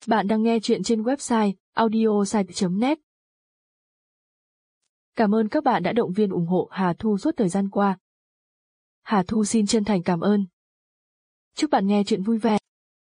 Bạn đang nghe chuyện trên website audiosite.net. Cảm ơn các bạn đã động viên ủng hộ Hà Thu suốt thời gian qua. Hà Thu xin chân thành cảm ơn. Chúc bạn nghe chuyện vui vẻ.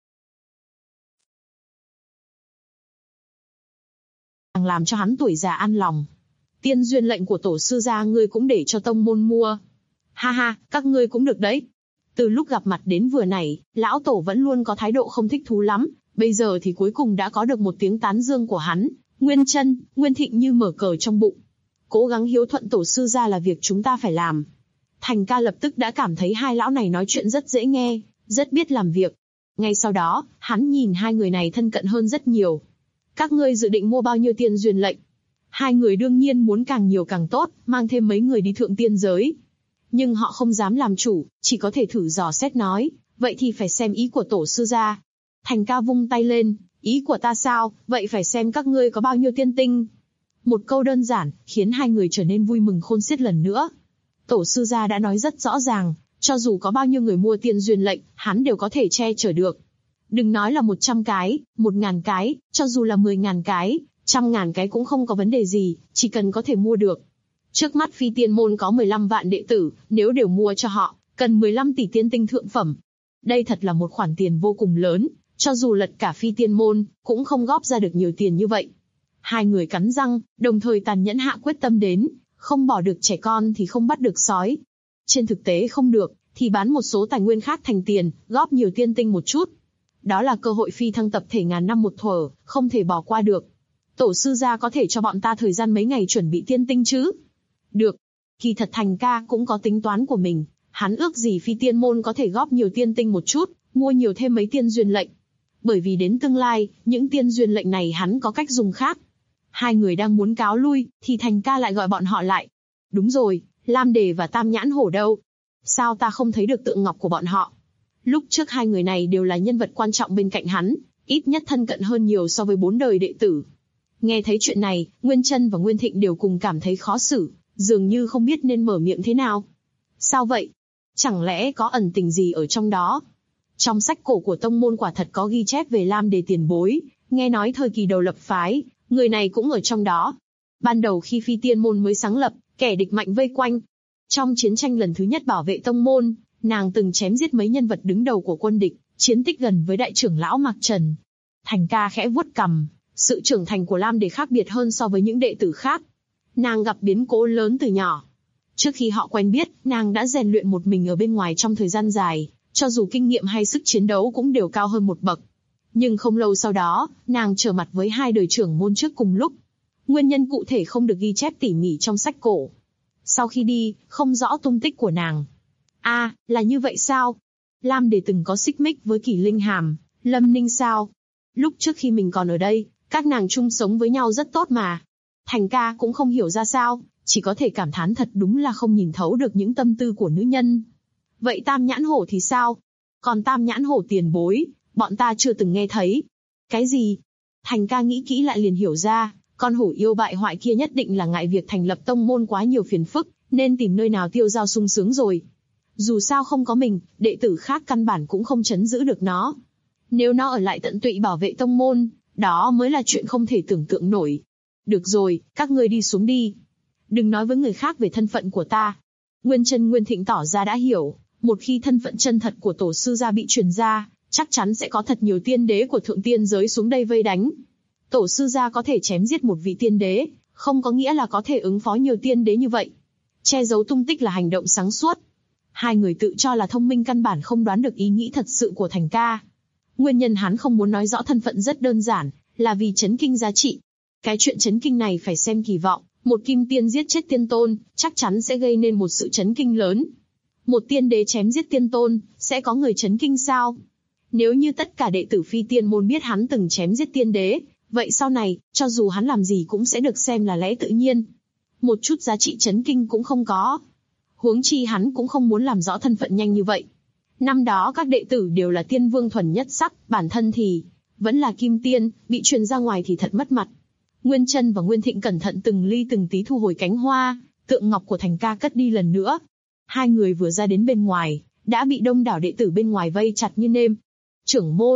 Làm cho hắn tuổi già an lòng. Tiên duyên lệnh của tổ sư gia ngươi cũng để cho tông môn mua. Ha ha, các ngươi cũng được đấy. Từ lúc gặp mặt đến vừa nãy, lão tổ vẫn luôn có thái độ không thích thú lắm, bây giờ thì cuối cùng đã có được một tiếng tán dương của hắn. Nguyên Chân, Nguyên Thịnh như mở cờ trong bụng. Cố gắng hiếu thuận tổ sư gia là việc chúng ta phải làm. Thành ca lập tức đã cảm thấy hai lão này nói chuyện rất dễ nghe, rất biết làm việc. Ngay sau đó, hắn nhìn hai người này thân cận hơn rất nhiều. Các ngươi dự định mua bao nhiêu tiên duyên lệnh? Hai người đương nhiên muốn càng nhiều càng tốt, mang thêm mấy người đi thượng tiên giới. Nhưng họ không dám làm chủ, chỉ có thể thử dò xét nói, vậy thì phải xem ý của tổ sư gia. Thành ca vung tay lên, ý của ta sao, vậy phải xem các ngươi có bao nhiêu tiên tinh. Một câu đơn giản, khiến hai người trở nên vui mừng khôn xiết lần nữa. Tổ sư gia đã nói rất rõ ràng, cho dù có bao nhiêu người mua tiên duyên lệnh, hắn đều có thể che chở được. Đừng nói là 100 cái, 1000 cái, cho dù là 10.000 cái, 100.000 cái cũng không có vấn đề gì, chỉ cần có thể mua được. Trước mắt Phi Tiên môn có 15 vạn đệ tử, nếu đều mua cho họ, cần 15 tỷ tiên tinh thượng phẩm. Đây thật là một khoản tiền vô cùng lớn, cho dù lật cả Phi Tiên môn, cũng không góp ra được nhiều tiền như vậy. Hai người cắn răng, đồng thời tàn nhẫn hạ quyết tâm đến, không bỏ được trẻ con thì không bắt được sói. Trên thực tế không được, thì bán một số tài nguyên khác thành tiền, góp nhiều tiên tinh một chút. Đó là cơ hội phi thăng tập thể ngàn năm một thuở, không thể bỏ qua được. Tổ sư gia có thể cho bọn ta thời gian mấy ngày chuẩn bị tiên tinh chứ? Được. Kỳ thật Thành ca cũng có tính toán của mình, hắn ước gì Phi Tiên môn có thể góp nhiều tiên tinh một chút, mua nhiều thêm mấy tiên duyên lệnh. Bởi vì đến tương lai, những tiên duyên lệnh này hắn có cách dùng khác. Hai người đang muốn cáo lui, thì Thành ca lại gọi bọn họ lại. Đúng rồi, Lam Đề và Tam Nhãn Hổ đâu? Sao ta không thấy được tượng ngọc của bọn họ? Lúc trước hai người này đều là nhân vật quan trọng bên cạnh hắn, ít nhất thân cận hơn nhiều so với 4 đời đệ tử. Nghe thấy chuyện này, Nguyên Chân và Nguyên Thịnh đều cùng cảm thấy khó xử, dường như không biết nên mở miệng thế nào. Sao vậy? Chẳng lẽ có ẩn tình gì ở trong đó? Trong sách cổ của tông môn quả thật có ghi chép về Lam Đề tiền bối, nghe nói thời kỳ đầu lập phái, người này cũng ở trong đó. Ban đầu khi Phi Tiên môn mới sáng lập, kẻ địch mạnh vây quanh. Trong chiến tranh lần thứ nhất bảo vệ tông môn, nàng từng chém giết mấy nhân vật đứng đầu của quân địch, chiến tích gần với đại trưởng lão Mạc Trần. Thành ca khẽ vuốt cằm, sự trưởng thành của Lam Đề khác biệt hơn so với những đệ tử khác. Nàng gặp biến cố lớn từ nhỏ. Trước khi họ quen biết, nàng đã rèn luyện một mình ở bên ngoài trong thời gian dài, cho dù kinh nghiệm hay sức chiến đấu cũng đều cao hơn một bậc. Nhưng không lâu sau đó, nàng trở mặt với hai đời trưởng môn trước cùng lúc. Nguyên nhân cụ thể không được ghi chép tỉ mỉ trong sách cổ. Sau khi đi, không rõ tung tích của nàng. Là như vậy sao? Lam Đề từng có xích mích với Kỷ Linh Hàm, Lâm Ninh sao? Lúc trước khi mình còn ở đây, các nàng chung sống với nhau rất tốt mà. Thành ca cũng không hiểu ra sao, chỉ có thể cảm thán thật đúng là không nhìn thấu được những tâm tư của nữ nhân. Vậy Tam Nhãn Hổ thì sao? Còn Tam Nhãn Hổ tiền bối, bọn ta chưa từng nghe thấy. Cái gì? Thành ca nghĩ kỹ lại liền hiểu ra, con hổ yêu bại hoại kia nhất định là ngại việc thành lập tông môn quá nhiều phiền phức, nên tìm nơi nào tiêu dao sung sướng rồi. Dù sao không có mình, đệ tử khác căn bản cũng không trấn giữ được nó. Nếu nó ở lại tận tụy bảo vệ tông môn, đó mới là chuyện không thể tưởng tượng nổi. Được rồi, các ngươi đi xuống đi. Đừng nói với người khác về thân phận của ta. Nguyên Chân Nguyên Thịnh tỏ ra đã hiểu, một khi thân phận chân thật của tổ sư gia bị truyền ra, chắc chắn sẽ có thật nhiều tiên đế của thượng tiên giới xuống đây vây đánh. Tổ sư gia có thể chém giết một vị tiên đế, không có nghĩa là có thể ứng phó nhiều tiên đế như vậy. Che giấu tung tích là hành động sáng suốt. Hai người tự cho là thông minh căn bản không đoán được ý nghĩ thật sự của Thành ca. Nguyên nhân hắn không muốn nói rõ thân phận rất đơn giản, là vì chấn kinh giá trị. Cái chuyện chấn kinh này phải xem kỳ vọng, một kim tiên giết chết tiên tôn, chắc chắn sẽ gây nên một sự chấn kinh lớn. Một tiên đế chém giết tiên tôn, sẽ có người chấn kinh sao? Nếu như tất cả đệ tử Phi Tiên môn biết hắn từng chém giết tiên đế, vậy sau này, cho dù hắn làm gì cũng sẽ được xem là lẽ tự nhiên. Một chút giá trị chấn kinh cũng không có. Huống chi hắn cũng không muốn làm rõ thân phận nhanh như vậy. Năm đó các đệ tử đều là tiên vương thuần nhất sắc, bản thân thì vẫn là kim tiên, bị truyền ra ngoài thì thật mất mặt. Nguyên Chân và Nguyên Thịnh cẩn thận từng ly từng tí thu hồi cánh hoa, tượng ngọc của Thành ca cất đi lần nữa. Hai người vừa ra đến bên ngoài, đã bị đông đảo đệ tử bên ngoài vây chặt như nêm. Trưởng môn,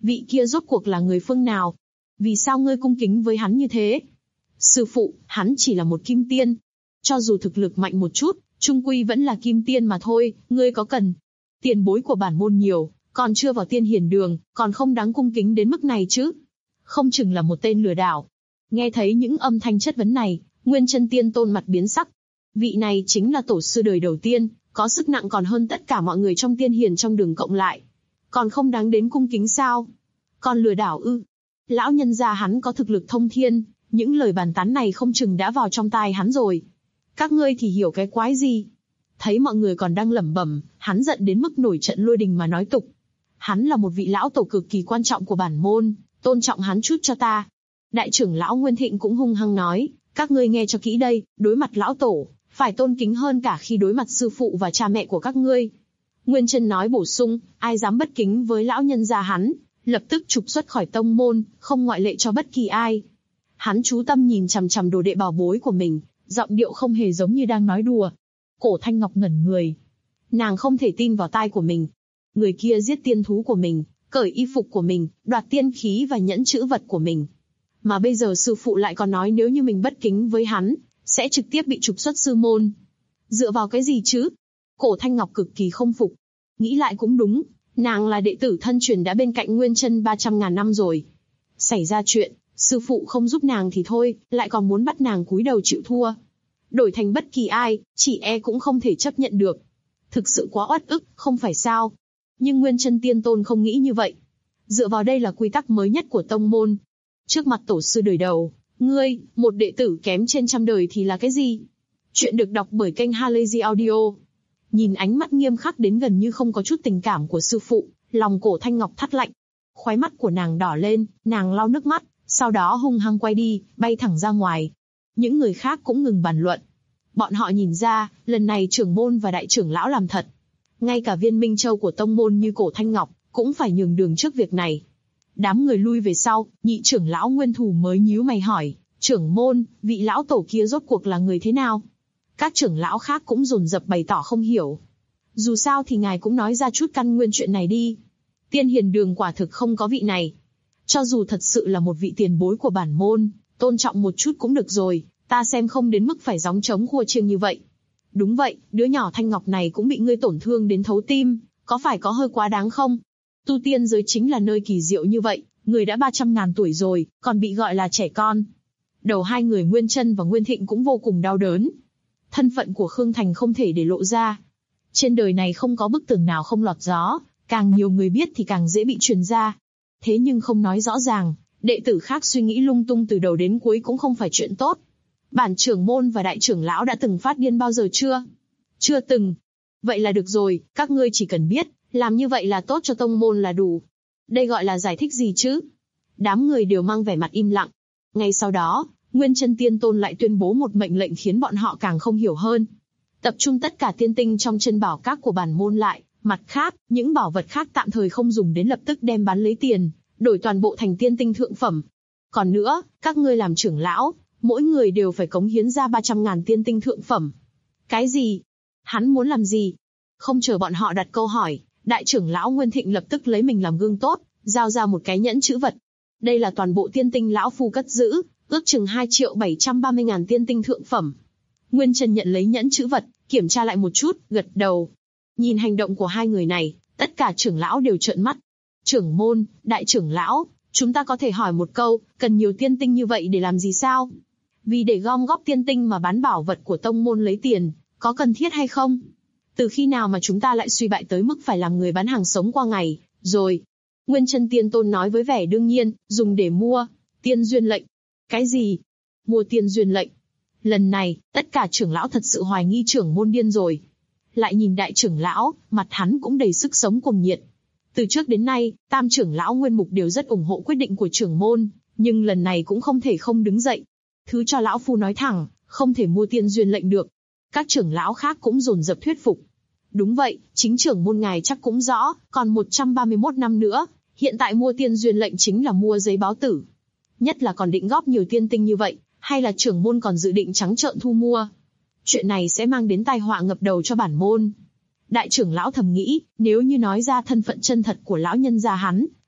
Vị kia rốt cuộc là người phương nào? Vì sao ngươi cung kính với hắn như thế? Sư phụ, hắn chỉ là một kim tiên. Cho dù thực lực mạnh một chút, chung quy vẫn là kim tiên mà thôi, ngươi có cần. Tiền bối của bản môn nhiều, còn chưa vào tiên hiền đường, còn không đáng cung kính đến mức này chứ. Không chừng là một tên lừa đảo. Nghe thấy những âm thanh chất vấn này, Nguyên Chân Tiên Tôn mặt biến sắc. Vị này chính là tổ sư đời đầu tiên, có sức nặng còn hơn tất cả mọi người trong tiên hiền trong đường cộng lại. Còn không đáng đến cung kính sao? Còn lừa đảo ư? Lão nhân gia hắn có thực lực thông thiên, những lời bàn tán này không chừng đã vào trong tai hắn rồi. Các ngươi thì hiểu cái quái gì? Thấy mọi người còn đang lẩm bẩm, hắn giận đến mức nổi trận lôi đình mà nói tục. Hắn là một vị lão tổ cực kỳ quan trọng của bản môn, tôn trọng hắn chút cho ta. Đại trưởng lão Nguyên Thịnh cũng hung hăng nói, các ngươi nghe cho kỹ đây, đối mặt lão tổ, phải tôn kính hơn cả khi đối mặt sư phụ và cha mẹ của các ngươi. Nguyên Chân nói bổ sung, ai dám bất kính với lão nhân gia hắn, lập tức trục xuất khỏi tông môn, không ngoại lệ cho bất kỳ ai. Hắn chú tâm nhìn chằm chằm đồ đệ bảo bối của mình, giọng điệu không hề giống như đang nói đùa. Cổ Thanh Ngọc ngẩn người. Nàng không thể tin vào tai của mình. Người kia giết tiên thú của mình, cởi y phục của mình, đoạt tiên khí và nhẫn chữ vật của mình. Mà bây giờ sư phụ lại còn nói nếu như mình bất kính với hắn, sẽ trực tiếp bị trục xuất sư môn. Dựa vào cái gì chứ? Cổ Thanh Ngọc cực kỳ không phục. Nghĩ lại cũng đúng, nàng là đệ tử thân truyền đã bên cạnh Nguyên Chân 300.000 năm rồi. Xảy ra chuyện, sư phụ không giúp nàng thì thôi, lại còn muốn bắt nàng cúi đầu chịu thua. Đổi thành bất kỳ ai, chỉ e cũng không thể chấp nhận được. Thực sự quá oát ức, không phải sao? Nhưng Nguyên Chân Tiên Tôn không nghĩ như vậy. Dựa vào đây là quy tắc mới nhất của tông môn. Trước mặt tổ sư đời đầu, ngươi, một đệ tử kém trên trăm đời thì là cái gì? Chuyện được đọc bởi kênh Halazy Audio. Nhìn ánh mắt nghiêm khắc đến gần như không có chút tình cảm của sư phụ, lòng Cổ Thanh Ngọc thắt lạnh. Khóe mắt của nàng đỏ lên, nàng lau nước mắt, sau đó hung hăng quay đi, bay thẳng ra ngoài. Những người khác cũng ngừng bàn luận. Bọn họ nhìn ra, lần này trưởng môn và đại trưởng lão làm thật. Ngay cả viên minh châu của tông môn như Cổ Thanh Ngọc, cũng phải nhường đường trước việc này. Đám người lui về sau, nhị trưởng lão Nguyên Thù mới nhíu mày hỏi, trưởng môn, vị lão tổ kia rốt cuộc là người thế nào? Các trưởng lão khác cũng dồn dập bày tỏ không hiểu. Dù sao thì ngài cũng nói ra chút căn nguyên chuyện này đi. Tiên hiền đường quả thực không có vị này. Cho dù thật sự là một vị tiền bối của bản môn, tôn trọng một chút cũng được rồi, ta xem không đến mức phải gióng trống khua chiêng như vậy. Đúng vậy, đứa nhỏ Thanh Ngọc này cũng bị ngươi tổn thương đến thấu tim, có phải có hơi quá đáng không? Tu tiên giới chính là nơi kỳ diệu như vậy, người đã 300.000 tuổi rồi, còn bị gọi là trẻ con. Đầu hai người Nguyên Chân và Nguyên Thịnh cũng vô cùng đau đớn. Thân phận của Khương Thành không thể để lộ ra. Trên đời này không có bức tường nào không lọt gió, càng nhiều người biết thì càng dễ bị truyền ra. Thế nhưng không nói rõ ràng, đệ tử khác suy nghĩ lung tung từ đầu đến cuối cũng không phải chuyện tốt. Bản trưởng môn và đại trưởng lão đã từng phát điên bao giờ chưa? Chưa từng. Vậy là được rồi, các ngươi chỉ cần biết, làm như vậy là tốt cho tông môn là đủ. Đây gọi là giải thích gì chứ? Đám người đều mang vẻ mặt im lặng. Ngay sau đó, Nguyên Chân Tiên Tôn lại tuyên bố một mệnh lệnh khiến bọn họ càng không hiểu hơn. Tập trung tất cả tiên tinh trong chân bảo các của bản môn lại, mặt khác, những bảo vật khác tạm thời không dùng đến lập tức đem bán lấy tiền, đổi toàn bộ thành tiên tinh thượng phẩm. Còn nữa, các ngươi làm trưởng lão, mỗi người đều phải cống hiến ra 300.000 tiên tinh thượng phẩm. Cái gì? Hắn muốn làm gì? Không chờ bọn họ đặt câu hỏi, đại trưởng lão Nguyên Thịnh lập tức lấy mình làm gương tốt, giao ra một cái nhẫn chữ vật. Đây là toàn bộ tiên tinh lão phu cất giữ, ước chừng 2.730.000 tiên tinh thượng phẩm. Nguyên Chân nhận lấy nhẫn chữ vật, kiểm tra lại một chút, gật đầu. Nhìn hành động của hai người này, tất cả trưởng lão đều trợn mắt. Trưởng môn, đại trưởng lão, chúng ta có thể hỏi một câu, cần nhiều tiên tinh như vậy để làm gì sao? Vì để gom góp tiên tinh mà bán bảo vật của tông môn lấy tiền, có cần thiết hay không? Từ khi nào mà chúng ta lại suy bại tới mức phải làm người bán hàng sống qua ngày, rồi? Nguyên Chân Tiên Tôn nói với vẻ đương nhiên, dùng để mua tiên duyên lệnh. Cái gì? Mua tiên duyên lệnh? Lần này, tất cả trưởng lão thật sự hoài nghi trưởng môn điên rồi. Lại nhìn đại trưởng lão, mặt hắn cũng đầy sức sống cuồng nhiệt. Từ trước đến nay, tam trưởng lão Nguyên Mục đều rất ủng hộ quyết định của trưởng môn, nhưng lần này cũng không thể không đứng dậy. Thứ cho lão phu nói thẳng, không thể mua tiên duyên lệnh được. Các trưởng lão khác cũng dồn dập thuyết phục. Đúng vậy, chính trưởng môn ngài chắc cũng rõ, còn 131 năm nữa, hiện tại mua tiên duyên lệnh chính là mua giấy báo tử. Nhất là còn định góp nhiều tiên tinh như vậy, hay là trưởng môn còn dự định trắng trợn thu mua. Chuyện này sẽ mang đến tai họa ngập đầu cho bản môn. Đại trưởng lão thầm nghĩ, nếu như nói ra thân phận chân thật của lão nhân gia hắn,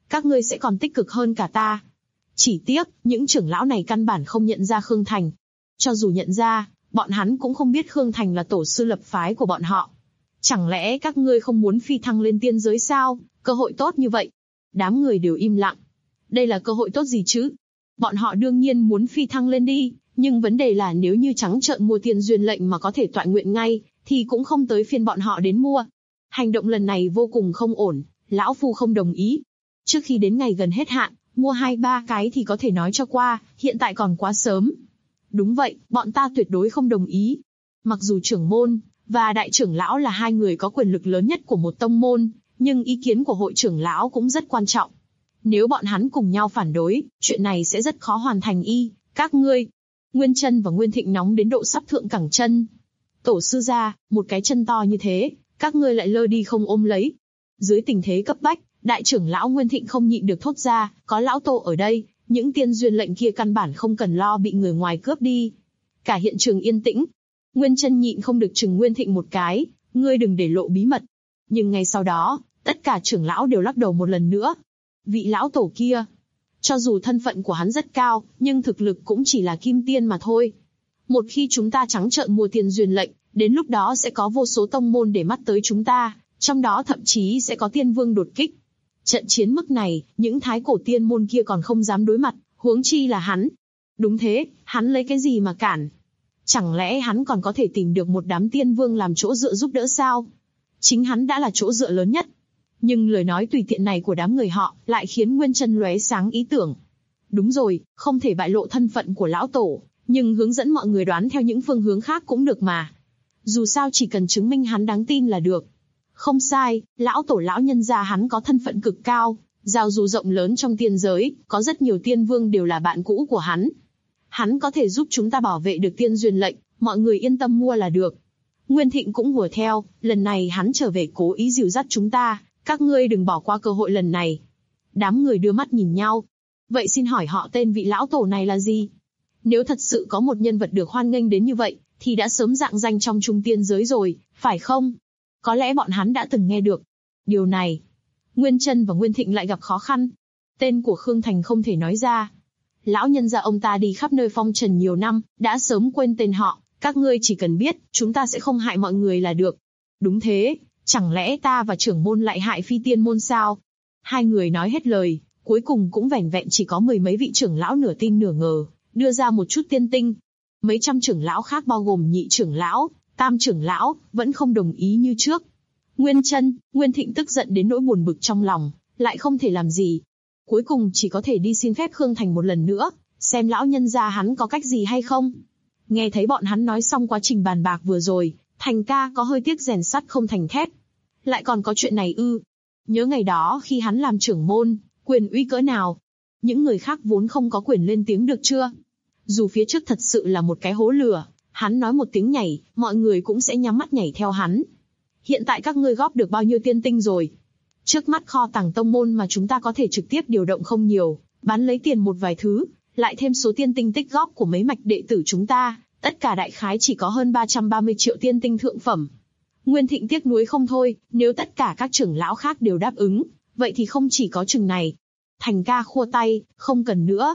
các ngươi sẽ còn tích cực hơn cả ta. Chỉ tiếc, những trưởng lão này căn bản không nhận ra Khương Thành. Cho dù nhận ra, bọn hắn cũng không biết Khương Thành là tổ sư lập phái của bọn họ. Chẳng lẽ các ngươi không muốn phi thăng lên tiên giới sao? Cơ hội tốt như vậy. Đám người đều im lặng. Đây là cơ hội tốt gì chứ? Bọn họ đương nhiên muốn phi thăng lên đi, nhưng vấn đề là nếu như trắng trợn mua tiên duyên lệnh mà có thể toại nguyện ngay, thì cũng không tới phiên bọn họ đến mua. Hành động lần này vô cùng không ổn, lão phu không đồng ý. Trước khi đến ngày gần hết hạn, mua 2-3 cái thì có thể nói cho qua, hiện tại còn quá sớm. Đúng vậy, bọn ta tuyệt đối không đồng ý. Mặc dù trưởng môn và đại trưởng lão là hai người có quyền lực lớn nhất của một tông môn, nhưng ý kiến của hội trưởng lão cũng rất quan trọng. Nếu bọn hắn cùng nhau phản đối, chuyện này sẽ rất khó hoàn thành các ngươi. Nguyên Chân và Nguyên Thịnh nóng đến độ sắp thượng cẳng chân. Tổ sư gia, một cái chân to như thế, các ngươi lại lơ đi không ôm lấy. Dưới tình thế cấp bách, đại trưởng lão Nguyên Thịnh không nhịn được thốt ra, có lão tổ ở đây, những tiên duyên lệnh kia căn bản không cần lo bị người ngoài cướp đi. Cả hiện trường yên tĩnh. Nguyên Chân nhịn không được chừng Nguyên Thịnh một cái, ngươi đừng để lộ bí mật. Nhưng ngay sau đó, tất cả trưởng lão đều lắc đầu một lần nữa. Vị lão tổ kia, cho dù thân phận của hắn rất cao, nhưng thực lực cũng chỉ là kim tiên mà thôi. Một khi chúng ta trắng trợn mua tiên duyên lệnh, đến lúc đó sẽ có vô số tông môn để mắt tới chúng ta, trong đó thậm chí sẽ có tiên vương đột kích. Trận chiến mức này, những thái cổ tiên môn kia còn không dám đối mặt, huống chi là hắn. Đúng thế, hắn lấy cái gì mà cản? Chẳng lẽ hắn còn có thể tìm được một đám tiên vương làm chỗ dựa giúp đỡ sao? Chính hắn đã là chỗ dựa lớn nhất. Nhưng lời nói tùy tiện này của đám người họ lại khiến Nguyên Chân lóe sáng ý tưởng. Đúng rồi, không thể bại lộ thân phận của lão tổ, nhưng hướng dẫn mọi người đoán theo những phương hướng khác cũng được mà. Dù sao chỉ cần chứng minh hắn đáng tin là được. Không sai, lão tổ lão nhân gia hắn có thân phận cực cao, giao du rộng lớn trong tiên giới, có rất nhiều tiên vương đều là bạn cũ của hắn. Hắn có thể giúp chúng ta bảo vệ được tiên duyên lệnh, mọi người yên tâm mua là được. Nguyên Thịnh cũng hùa theo, lần này hắn trở về cố ý dìu dắt chúng ta, các ngươi đừng bỏ qua cơ hội lần này. Đám người đưa mắt nhìn nhau. Vậy xin hỏi họ tên vị lão tổ này là gì? Nếu thật sự có một nhân vật được hoan nghênh đến như vậy, thì đã sớm rạng danh trong trung tiên giới rồi, phải không? Có lẽ bọn hắn đã từng nghe được. Điều này, Nguyên Chân và Nguyên Thịnh lại gặp khó khăn. Tên của Khương Thành không thể nói ra. Lão nhân gia ông ta đi khắp nơi phong trần nhiều năm, đã sớm quên tên họ. Các ngươi chỉ cần biết, chúng ta sẽ không hại mọi người là được. Đúng thế, chẳng lẽ ta và trưởng môn lại hại phi tiên môn sao? Hai người nói hết lời, cuối cùng cũng vẻn vẹn chỉ có mười mấy vị trưởng lão nửa tin nửa ngờ, đưa ra một chút tiên tinh. Mấy trăm trưởng lão khác bao gồm nhị trưởng lão, tam trưởng lão, vẫn không đồng ý như trước. Nguyên Chân, Nguyên Thịnh tức giận đến nỗi buồn bực trong lòng, lại không thể làm gì. Cuối cùng chỉ có thể đi xin phép Khương Thành một lần nữa, xem lão nhân gia hắn có cách gì hay không. Nghe thấy bọn hắn nói xong quá trình bàn bạc vừa rồi, Thành ca có hơi tiếc rèn sắt không thành thép. Lại còn có chuyện này ư? Nhớ ngày đó khi hắn làm trưởng môn, quyền uy cỡ nào? Những người khác vốn không có quyền lên tiếng được chưa? Dù phía trước thật sự là một cái hố lửa, hắn nói một tiếng nhảy, mọi người cũng sẽ nhắm mắt nhảy theo hắn. Hiện tại các ngươi góp được bao nhiêu tiên tinh rồi? Trước mắt kho tàng tông môn mà chúng ta có thể trực tiếp điều động không nhiều, bán lấy tiền một vài thứ, lại thêm số tiên tinh tích góp của mấy mạch đệ tử chúng ta, tất cả đại khái chỉ có hơn 330 triệu tiên tinh thượng phẩm. Nguyên Thịnh tiếc nuối không thôi, nếu tất cả các trưởng lão khác đều đáp ứng, vậy thì không chỉ có chừng này. Thành ca khua tay, không cần nữa.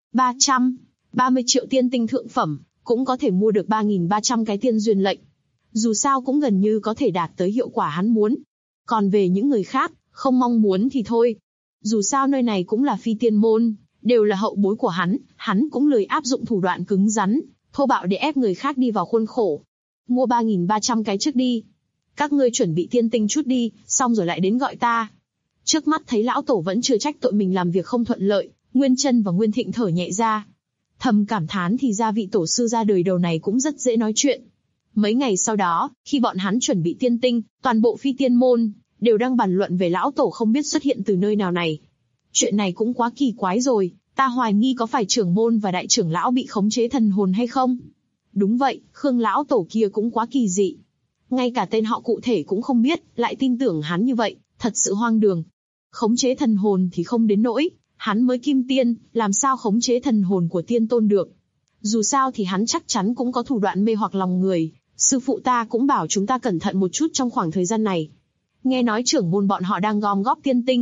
330 triệu tiên tinh thượng phẩm, cũng có thể mua được 3.300 cái tiên duyên lệnh. Dù sao cũng gần như có thể đạt tới hiệu quả hắn muốn. Còn về những người khác, không mong muốn thì thôi. Dù sao nơi này cũng là phi tiên môn, đều là hậu bối của hắn cũng lười áp dụng thủ đoạn cứng rắn, thô bạo để ép người khác đi vào khuôn khổ. Mua 3.300 cái trước đi. Các ngươi chuẩn bị tiên tinh chút đi, xong rồi lại đến gọi ta. Trước mắt thấy lão tổ vẫn chưa trách tội mình làm việc không thuận lợi, Nguyên Chân và Nguyên Thịnh thở nhẹ ra. Thầm cảm thán thì ra vị tổ sư ra đời đầu này cũng rất dễ nói chuyện. Mấy ngày sau đó, khi bọn hắn chuẩn bị tiên tinh, toàn bộ phi tiên môn đều đang bàn luận về lão tổ không biết xuất hiện từ nơi nào này. Chuyện này cũng quá kỳ quái rồi, ta hoài nghi có phải trưởng môn và đại trưởng lão bị khống chế thần hồn hay không? Đúng vậy, Khương lão tổ kia cũng quá kỳ dị. Ngay cả tên họ cụ thể cũng không biết, lại tin tưởng hắn như vậy, thật sự hoang đường. Khống chế thần hồn thì không đến nỗi, hắn mới kim tiên, làm sao khống chế thần hồn của tiên tôn được? Dù sao thì hắn chắc chắn cũng có thủ đoạn mê hoặc lòng người, sư phụ ta cũng bảo chúng ta cẩn thận một chút trong khoảng thời gian này. Nghe nói trưởng môn bọn họ đang gom góp tiên tinh,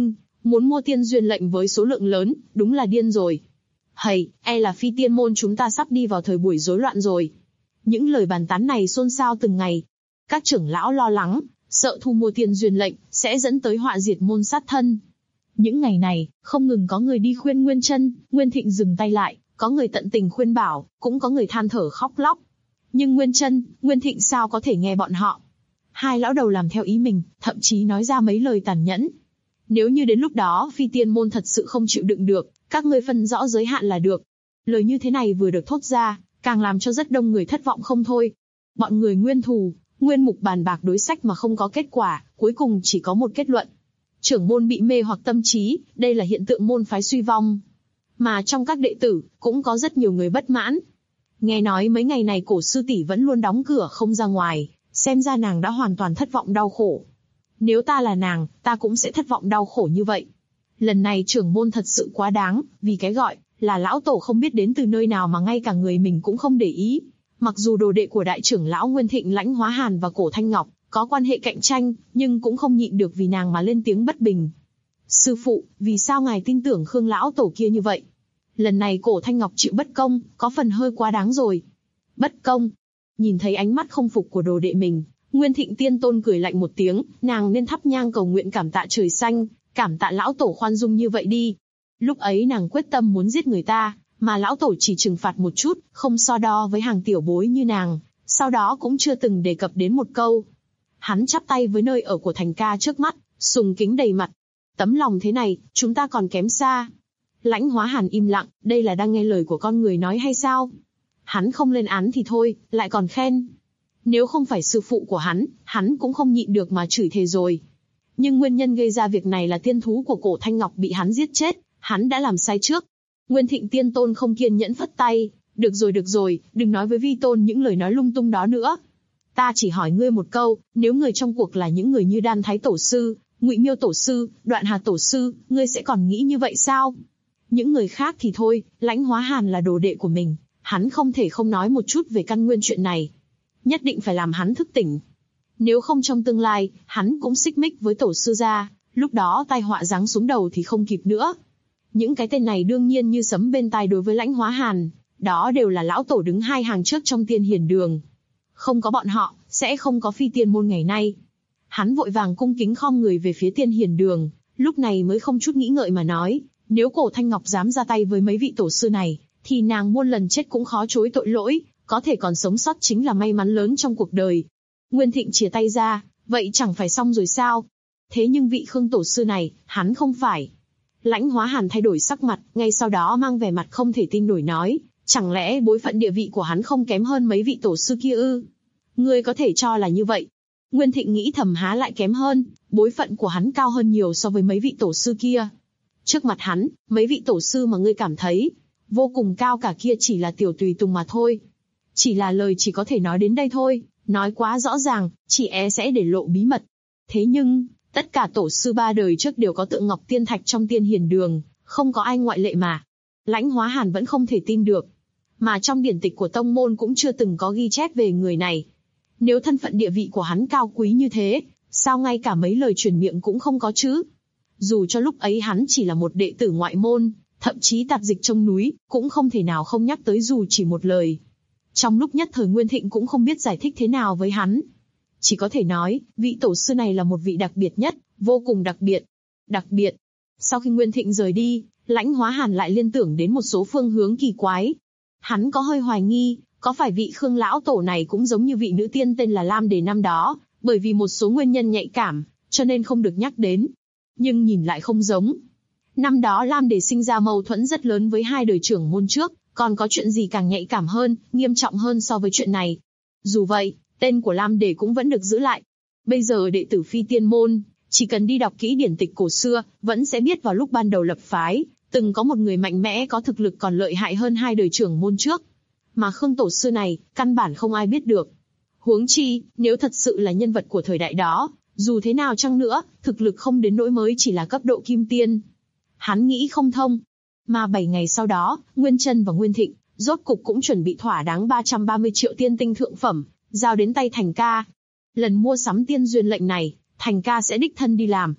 Muốn mua tiên duyên lệnh với số lượng lớn, đúng là điên rồi. Hầy, e là phi tiên môn chúng ta sắp đi vào thời buổi rối loạn rồi. Những lời bàn tán này xôn xao từng ngày. Các trưởng lão lo lắng, sợ thu mua tiên duyên lệnh, sẽ dẫn tới họa diệt môn sát thân. Những ngày này, không ngừng có người đi khuyên Nguyên Chân, Nguyên Thịnh dừng tay lại, có người tận tình khuyên bảo, cũng có người than thở khóc lóc. Nhưng Nguyên Chân, Nguyên Thịnh sao có thể nghe bọn họ? Hai lão đầu làm theo ý mình, thậm chí nói ra mấy lời tàn nhẫn. Nếu như đến lúc đó phi tiên môn thật sự không chịu đựng được, các ngươi phân rõ giới hạn là được. Lời như thế này vừa được thốt ra, càng làm cho rất đông người thất vọng không thôi. Bọn người Nguyên Thù, Nguyên Mục bàn bạc đối sách mà không có kết quả, cuối cùng chỉ có một kết luận. Trưởng môn bị mê hoặc tâm trí, đây là hiện tượng môn phái suy vong. Mà trong các đệ tử, cũng có rất nhiều người bất mãn. Nghe nói mấy ngày này Cổ sư tỷ vẫn luôn đóng cửa không ra ngoài, xem ra nàng đã hoàn toàn thất vọng đau khổ. Nếu ta là nàng, ta cũng sẽ thất vọng đau khổ như vậy. Lần này trưởng môn thật sự quá đáng, vì cái gọi là lão tổ không biết đến từ nơi nào mà ngay cả người mình cũng không để ý. Mặc dù đồ đệ của đại trưởng lão Nguyên Thịnh Lãnh Hóa Hàn và Cổ Thanh Ngọc có quan hệ cạnh tranh, nhưng cũng không nhịn được vì nàng mà lên tiếng bất bình. Sư phụ, vì sao ngài tin tưởng Khương lão tổ kia như vậy? Lần này Cổ Thanh Ngọc chịu bất công, có phần hơi quá đáng rồi. Bất công? Nhìn thấy ánh mắt không phục của đồ đệ mình, Nguyên Thịnh Tiên Tôn cười lạnh một tiếng, nàng nên thắp nhang cầu nguyện cảm tạ trời xanh, cảm tạ lão tổ khoan dung như vậy đi. Lúc ấy nàng quyết tâm muốn giết người ta, mà lão tổ chỉ trừng phạt một chút, không so đo với hàng tiểu bối như nàng, sau đó cũng chưa từng đề cập đến một câu. Hắn chắp tay với nơi ở của Thành ca trước mắt, sùng kính đầy mặt. Tấm lòng thế này, chúng ta còn kém xa. Lãnh Hóa Hàn im lặng, đây là đang nghe lời của con người nói hay sao? Hắn không lên án thì thôi, lại còn khen. Nếu không phải sư phụ của hắn cũng không nhịn được mà chửi thề rồi. Nhưng nguyên nhân gây ra việc này là tiên thú của Cổ Thanh Ngọc bị hắn giết chết, hắn đã làm sai trước. Nguyên Thịnh Tiên Tôn không kiên nhẫn phất tay, được rồi, đừng nói với vi tôn những lời nói lung tung đó nữa. Ta chỉ hỏi ngươi một câu, nếu người trong cuộc là những người như Đan Thái Tổ Sư, Ngụy Miêu Tổ Sư, Đoạn Hà Tổ Sư, ngươi sẽ còn nghĩ như vậy sao? Những người khác thì thôi, Lãnh Hóa Hàn là đồ đệ của mình, hắn không thể không nói một chút về căn nguyên chuyện này. Nhất định phải làm hắn thức tỉnh. Nếu không trong tương lai, hắn cũng xích mích với Tổ Sư gia, lúc đó tai họa giáng xuống đầu thì không kịp nữa. Những cái tên này đương nhiên như sấm bên tai đối với Lãnh Hóa Hàn, đó đều là lão tổ đứng hai hàng trước trong Tiên Hiền Đường. Không có bọn họ, sẽ không có phi tiên môn ngày nay. Hắn vội vàng cung kính khom người về phía Tiên Hiền Đường, lúc này mới không chút nghĩ ngợi mà nói, nếu Cổ Thanh Ngọc dám ra tay với mấy vị tổ sư này, thì nàng muôn lần chết cũng khó chối tội lỗi, có thể còn sống sót chính là may mắn lớn trong cuộc đời. Nguyên Thịnh chìa tay ra, vậy chẳng phải xong rồi sao? Thế nhưng vị Khương tổ sư này, hắn không phải. Lãnh Hóa Hàn thay đổi sắc mặt, ngay sau đó mang vẻ mặt không thể tin nổi nói, chẳng lẽ bối phận địa vị của hắn không kém hơn mấy vị tổ sư kia ư? Ngươi có thể cho là như vậy? Nguyên Thịnh nghĩ thầm há lại kém hơn, bối phận của hắn cao hơn nhiều so với mấy vị tổ sư kia. Trước mặt hắn, mấy vị tổ sư mà ngươi cảm thấy vô cùng cao cả kia chỉ là tiểu tùy tùng mà thôi. Chỉ là lời chỉ có thể nói đến đây thôi, nói quá rõ ràng, chỉ e sẽ để lộ bí mật. Thế nhưng, tất cả tổ sư ba đời trước đều có tượng ngọc tiên thạch trong Tiên Hiền Đường, không có ai ngoại lệ mà. Lãnh Hóa Hàn vẫn không thể tin được. Mà trong điển tịch của tông môn cũng chưa từng có ghi chép về người này. Nếu thân phận địa vị của hắn cao quý như thế, sao ngay cả mấy lời truyền miệng cũng không có chứ? Dù cho lúc ấy hắn chỉ là một đệ tử ngoại môn, thậm chí tạp dịch trong núi, cũng không thể nào không nhắc tới dù chỉ một lời. Trong lúc nhất thời Nguyên Thịnh cũng không biết giải thích thế nào với hắn. Chỉ có thể nói, vị tổ sư này là một vị đặc biệt nhất, vô cùng đặc biệt. Đặc biệt. Sau khi Nguyên Thịnh rời đi, Lãnh Hóa Hàn lại liên tưởng đến một số phương hướng kỳ quái. Hắn có hơi hoài nghi, có phải vị Khương lão tổ này cũng giống như vị nữ tiên tên là Lam Đề năm đó, bởi vì một số nguyên nhân nhạy cảm, cho nên không được nhắc đến. Nhưng nhìn lại không giống. Năm đó Lam Đề sinh ra mâu thuẫn rất lớn với hai đời trưởng môn trước, còn có chuyện gì càng nhạy cảm hơn, nghiêm trọng hơn so với chuyện này. Dù vậy, tên của Lam Đề cũng vẫn được giữ lại. Bây giờ đệ tử phi tiên môn, chỉ cần đi đọc kỹ điển tịch cổ xưa, vẫn sẽ biết vào lúc ban đầu lập phái, từng có một người mạnh mẽ có thực lực còn lợi hại hơn hai đời trưởng môn trước. Mà Khương tổ sư này, căn bản không ai biết được. Huống chi, nếu thật sự là nhân vật của thời đại đó, dù thế nào chăng nữa, thực lực không đến nỗi mới chỉ là cấp độ kim tiên. Hắn nghĩ không thông. Mà 7 ngày sau đó, Nguyên Chân và Nguyên Thịnh, rốt cục cũng chuẩn bị thỏa đáng 330 triệu tiên tinh thượng phẩm, giao đến tay Thành ca. Lần mua sắm tiên duyên lệnh này, Thành ca sẽ đích thân đi làm.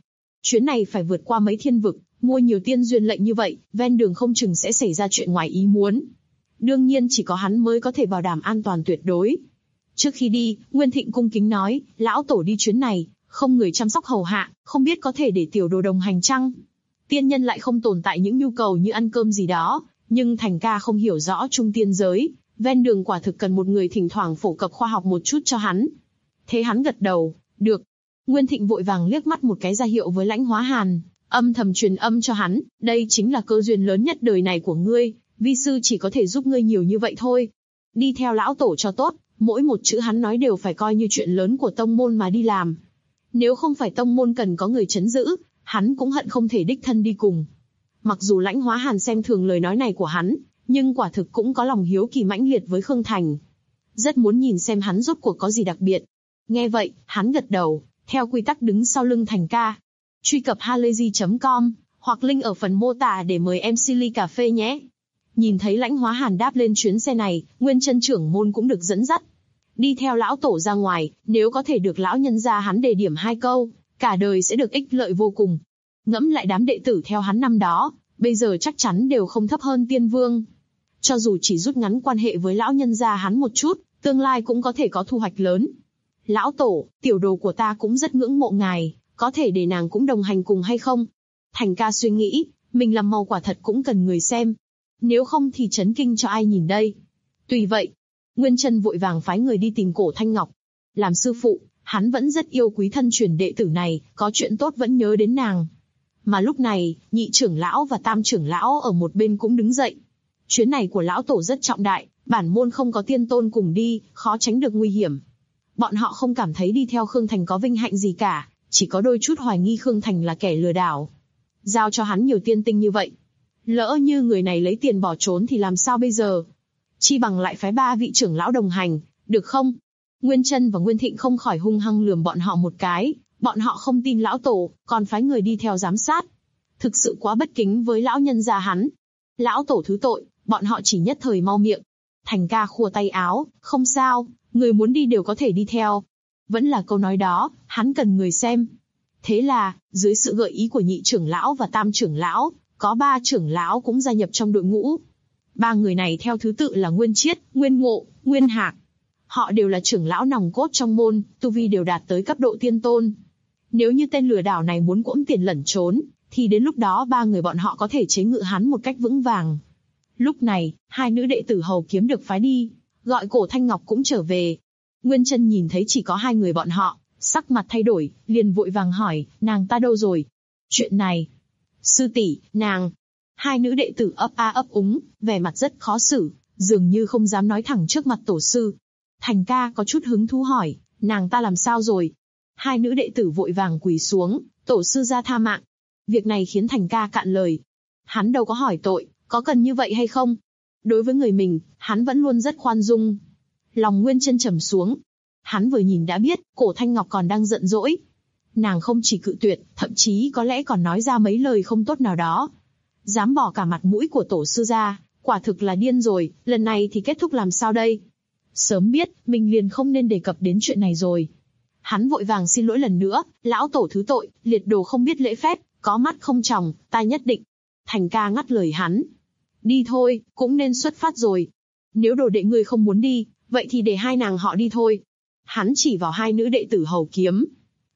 Chuyến này phải vượt qua mấy thiên vực, mua nhiều tiên duyên lệnh như vậy, ven đường không chừng sẽ xảy ra chuyện ngoài ý muốn. Đương nhiên chỉ có hắn mới có thể bảo đảm an toàn tuyệt đối. Trước khi đi, Nguyên Thịnh cung kính nói, lão tổ đi chuyến này, không người chăm sóc hầu hạ, không biết có thể để tiểu đồ đồng hành chăng? Tiên nhân lại không tồn tại những nhu cầu như ăn cơm gì đó, nhưng Thành ca không hiểu rõ trung tiên giới, ven đường quả thực cần một người thỉnh thoảng phổ cập khoa học một chút cho hắn. Thế hắn gật đầu, được. Nguyên Thịnh vội vàng liếc mắt một cái ra hiệu với Lãnh Hóa Hàn, âm thầm truyền âm cho hắn, đây chính là cơ duyên lớn nhất đời này của ngươi, vi sư chỉ có thể giúp ngươi nhiều như vậy thôi. Đi theo lão tổ cho tốt, mỗi một chữ hắn nói đều phải coi như chuyện lớn của tông môn mà đi làm. Nếu không phải tông môn cần có người trấn giữ, hắn cũng hận không thể đích thân đi cùng. Mặc dù Lãnh Hóa Hàn xem thường lời nói này của hắn, nhưng quả thực cũng có lòng hiếu kỳ mãnh liệt với Khương Thành. Rất muốn nhìn xem hắn rốt cuộc có gì đặc biệt. Nghe vậy, hắn gật đầu, theo quy tắc đứng sau lưng Thành ca. Truy cập halayzi.com, hoặc link ở phần mô tả để mời em Silly cà phê nhé. Nhìn thấy Lãnh Hóa Hàn đáp lên chuyến xe này, Nguyên Chân trưởng môn cũng được dẫn dắt. Đi theo lão tổ ra ngoài, nếu có thể được lão nhân gia hắn đề điểm 2 câu, cả đời sẽ được ích lợi vô cùng. Ngẫm lại đám đệ tử theo hắn năm đó, bây giờ chắc chắn đều không thấp hơn tiên vương. Cho dù chỉ rút ngắn quan hệ với lão nhân gia hắn một chút, tương lai cũng có thể có thu hoạch lớn. Lão tổ, tiểu đồ của ta cũng rất ngưỡng mộ ngài, có thể để nàng cũng đồng hành cùng hay không? Thành ca suy nghĩ, mình làm màu quả thật cũng cần người xem. Nếu không thì chấn kinh cho ai nhìn đây. Tùy vậy, Nguyên Chân vội vàng phái người đi tìm Cổ Thanh Ngọc. Làm sư phụ, hắn vẫn rất yêu quý thân truyền đệ tử này, có chuyện tốt vẫn nhớ đến nàng. Mà lúc này, nhị trưởng lão và tam trưởng lão ở một bên cũng đứng dậy. Chuyến này của lão tổ rất trọng đại, bản môn không có tiên tôn cùng đi, khó tránh được nguy hiểm. Bọn họ không cảm thấy đi theo Khương Thành có vinh hạnh gì cả, chỉ có đôi chút hoài nghi Khương Thành là kẻ lừa đảo. Giao cho hắn nhiều tiên tinh như vậy, lỡ như người này lấy tiền bỏ trốn thì làm sao bây giờ? Chi bằng lại phái 3 vị trưởng lão đồng hành, được không? Nguyên Chân và Nguyên Thịnh không khỏi hung hăng lườm bọn họ một cái, bọn họ không tin lão tổ, còn phái người đi theo giám sát. Thực sự quá bất kính với lão nhân gia hắn. Lão tổ thứ tội, bọn họ chỉ nhất thời mau miệng. Thành ca khua tay áo, không sao, người muốn đi đều có thể đi theo. Vẫn là câu nói đó, hắn cần người xem. Thế là, dưới sự gợi ý của nhị trưởng lão và tam trưởng lão, có 3 trưởng lão cũng gia nhập trong đội ngũ. 3 người này theo thứ tự là Nguyên Chiết, Nguyên Ngộ, Nguyên Hạc. Họ đều là trưởng lão nòng cốt trong môn, tu vi đều đạt tới cấp độ tiên tôn. Nếu như tên lừa đảo này muốn cuỗm tiền lẩn trốn, thì đến lúc đó 3 người bọn họ có thể chế ngự hắn một cách vững vàng. Lúc này, 2 nữ đệ tử hầu kiếm được phái đi, gọi Cổ Thanh Ngọc cũng trở về. Nguyên Chân nhìn thấy chỉ có 2 người bọn họ, sắc mặt thay đổi, liền vội vàng hỏi, nàng ta đâu rồi? Chuyện này, sư tỷ, nàng. 2 nữ đệ tử ấp a ấp úng, vẻ mặt rất khó xử, dường như không dám nói thẳng trước mặt tổ sư. Thành ca có chút hứng thú hỏi, nàng ta làm sao rồi? 2 nữ đệ tử vội vàng quỳ xuống, tổ sư ra tha mạng. Việc này khiến Thành ca cạn lời. Hắn đâu có hỏi tội, có cần như vậy hay không? Đối với người mình, hắn vẫn luôn rất khoan dung. Lòng Nguyên Chân trầm xuống. Hắn vừa nhìn đã biết, Cổ Thanh Ngọc còn đang giận dỗi. Nàng không chỉ cự tuyệt, thậm chí có lẽ còn nói ra mấy lời không tốt nào đó. Dám bỏ cả mặt mũi của tổ sư ra, quả thực là điên rồi, lần này thì kết thúc làm sao đây? Sớm biết, mình liền không nên đề cập đến chuyện này rồi. Hắn vội vàng xin lỗi lần nữa, lão tổ thứ tội, liệt đồ không biết lễ phép, có mắt không tròng, ta nhất định. Thành ca ngắt lời hắn. Đi thôi, cũng nên xuất phát rồi. Nếu đồ đệ ngươi không muốn đi, vậy thì để 2 nàng họ đi thôi. Hắn chỉ vào 2 nữ đệ tử hầu kiếm.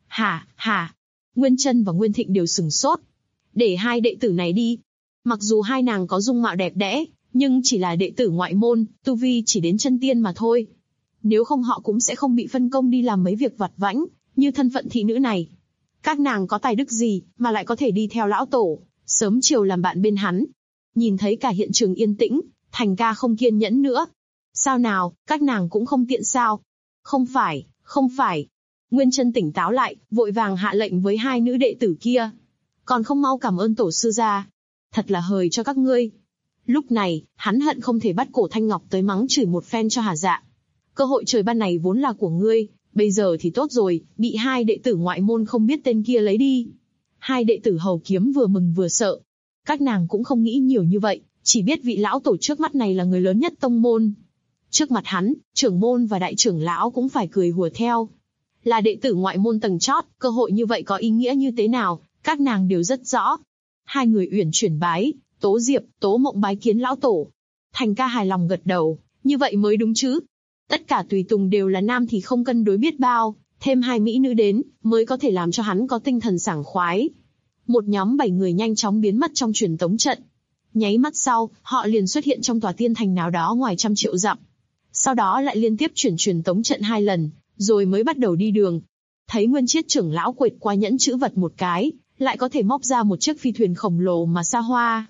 Hả? Nguyên Chân và Nguyên Thịnh đều sừng sốt. Để 2 đệ tử này đi. Mặc dù 2 nàng có dung mạo đẹp đẽ, nhưng chỉ là đệ tử ngoại môn, tu vi chỉ đến chân tiên mà thôi. Nếu không họ cũng sẽ không bị phân công đi làm mấy việc vặt vãnh, như thân phận thị nữ này. Các nàng có tài đức gì, mà lại có thể đi theo lão tổ, sớm chiều làm bạn bên hắn. Nhìn thấy cả hiện trường yên tĩnh, Thành ca không kiên nhẫn nữa. Sao nào, các nàng cũng không tiện sao? Không phải. Nguyên Chân tỉnh táo lại, vội vàng hạ lệnh với 2 nữ đệ tử kia. Còn không mau cảm ơn tổ sư gia. Thật là hời cho các ngươi. Lúc này, hắn hận không thể bắt Cổ Thanh Ngọc tới mắng chửi một phen cho hả dạ. Cơ hội trời ban này vốn là của ngươi, bây giờ thì tốt rồi, bị 2 đệ tử ngoại môn không biết tên kia lấy đi. 2 đệ tử hầu kiếm vừa mừng vừa sợ. Các nàng cũng không nghĩ nhiều như vậy, chỉ biết vị lão tổ trước mắt này là người lớn nhất tông môn. Trước mặt hắn, trưởng môn và đại trưởng lão cũng phải cười hùa theo. Là đệ tử ngoại môn tầng chót, cơ hội như vậy có ý nghĩa như thế nào, Các nàng đều rất rõ. Hai người uyển chuyển bái, Tố Diệp, Tố Mộng bái kiến lão tổ. Thành ca hài lòng gật đầu, như vậy mới đúng chứ. Tất cả tùy tùng đều là nam thì không cân đối biết bao, thêm hai mỹ nữ đến, mới có thể làm cho hắn có tinh thần sảng khoái. Một nhóm 7 người nhanh chóng biến mất trong truyền tống trận. Nháy mắt sau, họ liền xuất hiện trong tòa tiên thành nào đó ngoài 100 triệu dặm. Sau đó lại liên tiếp truyền tống trận 2 lần, rồi mới bắt đầu đi đường. Thấy Nguyên Chiết trưởng lão quệt qua nhẫn chữ vật một cái, lại có thể móc ra một chiếc phi thuyền khổng lồ mà xa hoa.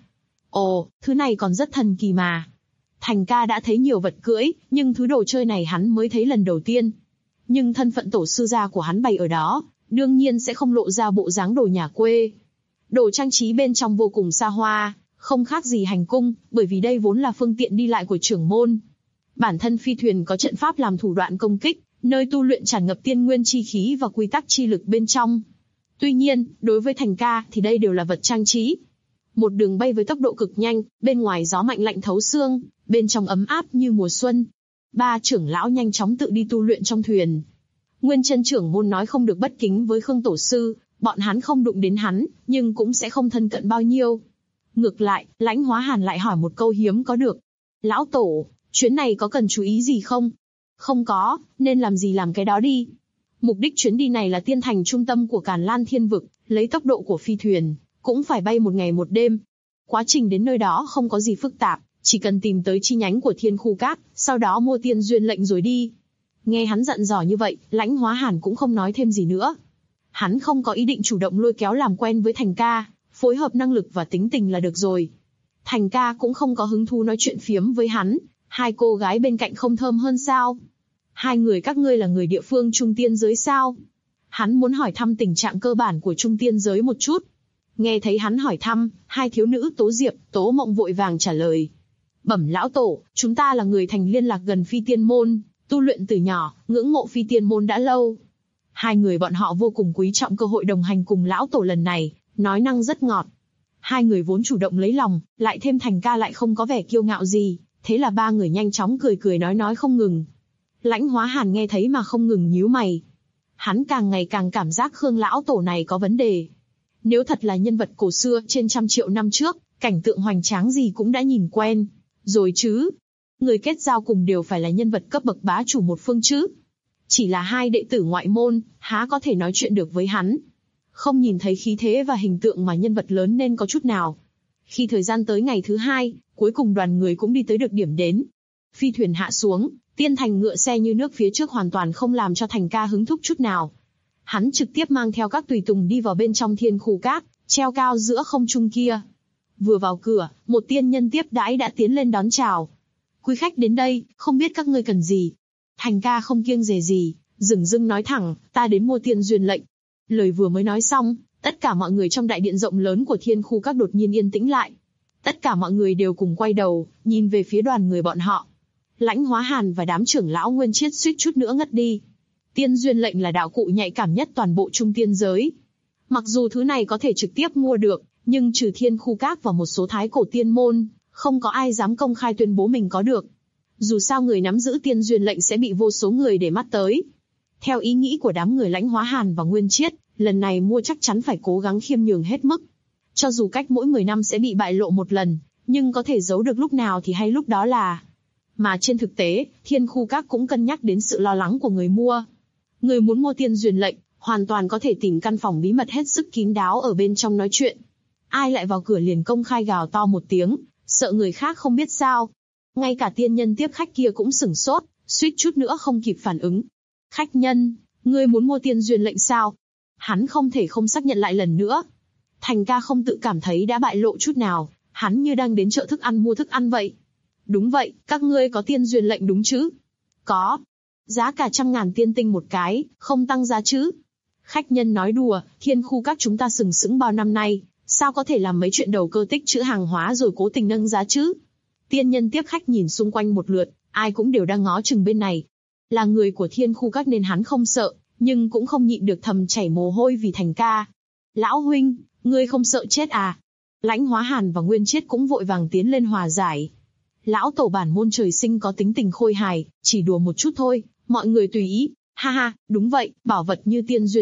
Ồ, thứ này còn rất thần kỳ mà. Thành ca đã thấy nhiều vật cưỡi, nhưng thứ đồ chơi này hắn mới thấy lần đầu tiên. Nhưng thân phận tổ sư gia của hắn bày ở đó, đương nhiên sẽ không lộ ra bộ dáng đồ nhà quê. Đồ trang trí bên trong vô cùng xa hoa, không khác gì hành cung, bởi vì đây vốn là phương tiện đi lại của trưởng môn. Bản thân phi thuyền có trận pháp làm thủ đoạn công kích, nơi tu luyện tràn ngập tiên nguyên chi khí và quy tắc chi lực bên trong. Tuy nhiên, đối với Thành ca thì đây đều là vật trang trí. Một đường bay với tốc độ cực nhanh, bên ngoài gió mạnh lạnh thấu xương, bên trong ấm áp như mùa xuân. 3 trưởng lão nhanh chóng tự đi tu luyện trong thuyền. Nguyên chân trưởng môn nói không được bất kính với Khương tổ sư, bọn hắn không đụng đến hắn, nhưng cũng sẽ không thân cận bao nhiêu. Ngược lại, Lãnh Hóa Hàn lại hỏi một câu hiếm có được. Lão tổ, chuyến này có cần chú ý gì không? Không có, nên làm gì làm cái đó đi. Mục đích chuyến đi này là tiên thành trung tâm của Càn Lan Thiên Vực, lấy tốc độ của phi thuyền, cũng phải bay 1 ngày 1 đêm. Quá trình đến nơi đó không có gì phức tạp, chỉ cần tìm tới chi nhánh của Thiên Khu Các, sau đó mua tiên duyên lệnh rồi đi. Nghe hắn dặn dò như vậy, Lãnh Hóa Hàn cũng không nói thêm gì nữa. Hắn không có ý định chủ động lôi kéo làm quen với Thành ca, phối hợp năng lực và tính tình là được rồi. Thành ca cũng không có hứng thú nói chuyện phiếm với hắn, 2 cô gái bên cạnh không thơm hơn sao? 2 người các ngươi là người địa phương Trung Tiên giới sao? Hắn muốn hỏi thăm tình trạng cơ bản của Trung Tiên giới một chút. Nghe thấy hắn hỏi thăm, 2 thiếu nữ Tố Diệp, Tố Mộng vội vàng trả lời. Bẩm lão tổ, chúng ta là người thành liên lạc gần Phi Tiên Môn, tu luyện từ nhỏ, ngưỡng mộ Phi Tiên Môn đã lâu. 2 người bọn họ vô cùng quý trọng cơ hội đồng hành cùng lão tổ lần này, nói năng rất ngọt. 2 người vốn chủ động lấy lòng, lại thêm Thành ca lại không có vẻ kiêu ngạo gì, thế là 3 người nhanh chóng cười cười nói không ngừng. Lãnh Hóa Hàn nghe thấy mà không ngừng nhíu mày. Hắn càng ngày càng cảm giác Khương lão tổ này có vấn đề. Nếu thật là nhân vật cổ xưa trên 100 triệu năm trước, cảnh tượng hoành tráng gì cũng đã nhìn quen rồi chứ. Người kết giao cùng đều phải là nhân vật cấp bậc bá chủ một phương chứ. Chỉ là 2 đệ tử ngoại môn, há có thể nói chuyện được với hắn. Không nhìn thấy khí thế và hình tượng mà nhân vật lớn nên có chút nào. Khi thời gian tới ngày thứ 2, cuối cùng đoàn người cũng đi tới được điểm đến. Phi thuyền hạ xuống, tiên thành ngựa xe như nước phía trước hoàn toàn không làm cho Thành ca hứng thúc chút nào. Hắn trực tiếp mang theo các tùy tùng đi vào bên trong Thiên Khu Các, treo cao giữa không trung kia. Vừa vào cửa, một tiên nhân tiếp đãi đã tiến lên đón chào. Quý khách đến đây, không biết các ngươi cần gì. Thành ca không kiêng dè gì, dửng dưng nói thẳng, ta đến mua tiên duyên lệnh. Lời vừa mới nói xong, tất cả mọi người trong đại điện rộng lớn của Thiên Khu Các đột nhiên yên tĩnh lại. Tất cả mọi người đều cùng quay đầu, nhìn về phía đoàn người bọn họ. Lãnh Hóa Hàn và đám trưởng lão Nguyên Chiết suýt chút nữa ngất đi. Tiên duyên lệnh là đạo cụ nhạy cảm nhất toàn bộ Trung Tiên giới. Mặc dù thứ này có thể trực tiếp mua được, nhưng trừ Thiên Khu Các và một số thái cổ tiên môn, không có ai dám công khai tuyên bố mình có được. Dù sao người nắm giữ tiên duyên lệnh sẽ bị vô số người để mắt tới. Theo ý nghĩ của đám người Lãnh Hóa Hàn và Nguyên Chiết, lần này mua chắc chắn phải cố gắng khiêm nhường hết mức. Cho dù cách mỗi 10 năm sẽ bị bại lộ một lần, nhưng có thể giấu được lúc nào thì hay lúc đó là. Mà trên thực tế, Thiên Khu Các cũng cân nhắc đến sự lo lắng của người mua. Người muốn mua tiên duyên lệnh, hoàn toàn có thể tìm căn phòng bí mật hết sức kín đáo ở bên trong nói chuyện. Ai lại vào cửa liền công khai gào to một tiếng, sợ người khác không biết sao. Ngay cả tiên nhân tiếp khách kia cũng sửng sốt, suýt chút nữa không kịp phản ứng. Khách nhân, ngươi muốn mua tiên duyên lệnh sao? Hắn không thể không xác nhận lại lần nữa. Thành ca không tự cảm thấy đã bại lộ chút nào, hắn như đang đến chợ thức ăn mua thức ăn vậy. Đúng vậy, các ngươi có tiên duyên lệnh đúng chứ? Có. Giá cả 100.000 tiên tinh một cái, không tăng giá chứ? Khách nhân nói đùa, Thiên Khu Các chúng ta sừng sững bao năm nay, sao có thể làm mấy chuyện đầu cơ tích trữ hàng hóa rồi cố tình nâng giá chứ? Tiên nhân tiếp khách nhìn xung quanh một lượt, ai cũng đều đang ngó chừng bên này. Là người của Thiên Khu Các nên hắn không sợ, nhưng cũng không nhịn được thầm chảy mồ hôi vì Thành ca. Lão huynh, ngươi không sợ chết à? Lãnh Hóa Hàn và Nguyên Chiết cũng vội vàng tiến lên hòa giải. Lão tổ bản môn trời sinh có tính tình khôi hài, chỉ đùa một chút thôi, mọi người tùy ý. Ha ha, đúng vậy, bảo vật như tiên duyên lệnh,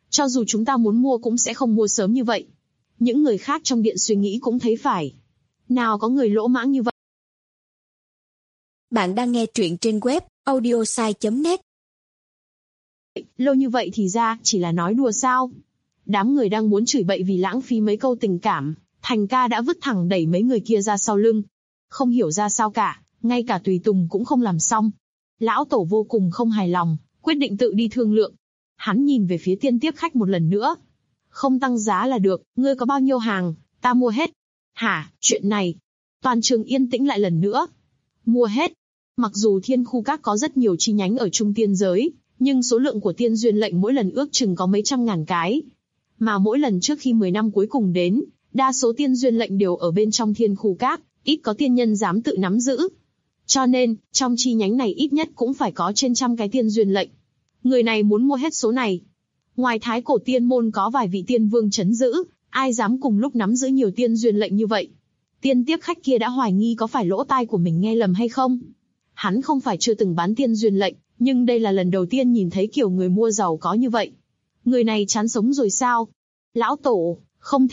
Cho dù chúng ta muốn mua cũng sẽ không mua sớm như vậy. Những người khác trong điện suy nghĩ cũng thấy phải. Nào có người lỗ mãng như vậy. Bạn đang nghe truyện trên web audiosai.net. Lâu như vậy thì ra chỉ là nói đùa sao? Đám người đang muốn chửi bậy vì lãng phí mấy câu tình cảm, Thành ca đã vứt thẳng đẩy mấy người kia ra sau lưng. Không hiểu ra sao cả, ngay cả tùy tùng cũng không làm xong. Lão Tổ vô cùng không hài lòng, quyết định tự đi thương lượng. Hắn nhìn về phía tiên tiếp khách một lần nữa. Không tăng giá là được, ngươi có bao nhiêu hàng, ta mua hết. Hả, chuyện này. Toàn trường yên tĩnh lại lần nữa. Mua hết. Mặc dù Thiên Khu Các có rất nhiều chi nhánh ở Trung Tiên giới, nhưng số lượng của tiên duyên lệnh mỗi lần ước chừng có mấy trăm ngàn cái. Mà mỗi lần trước khi 10 năm cuối cùng đến, đa số tiên duyên lệnh đều ở bên trong Thiên Khu Các, ít có tiên nhân dám tự nắm giữ. Cho nên, trong chi nhánh này ít nhất cũng phải có trên trăm cái tiên duyên lệnh. Người này muốn mua hết số này. Ngoài Thái Cổ Tiên Môn có vài vị tiên vương trấn giữ, ai dám cùng lúc nắm giữ nhiều tiên duyên lệnh như vậy. Tiên tiếp khách kia đã hoài nghi có phải lỗ tai của mình nghe lầm hay không. Hắn không phải chưa từng bán tiên duyên lệnh, nhưng đây là lần đầu tiên nhìn thấy kiểu người mua giàu có như vậy. Người này chán sống rồi sao? Lão Tổ, không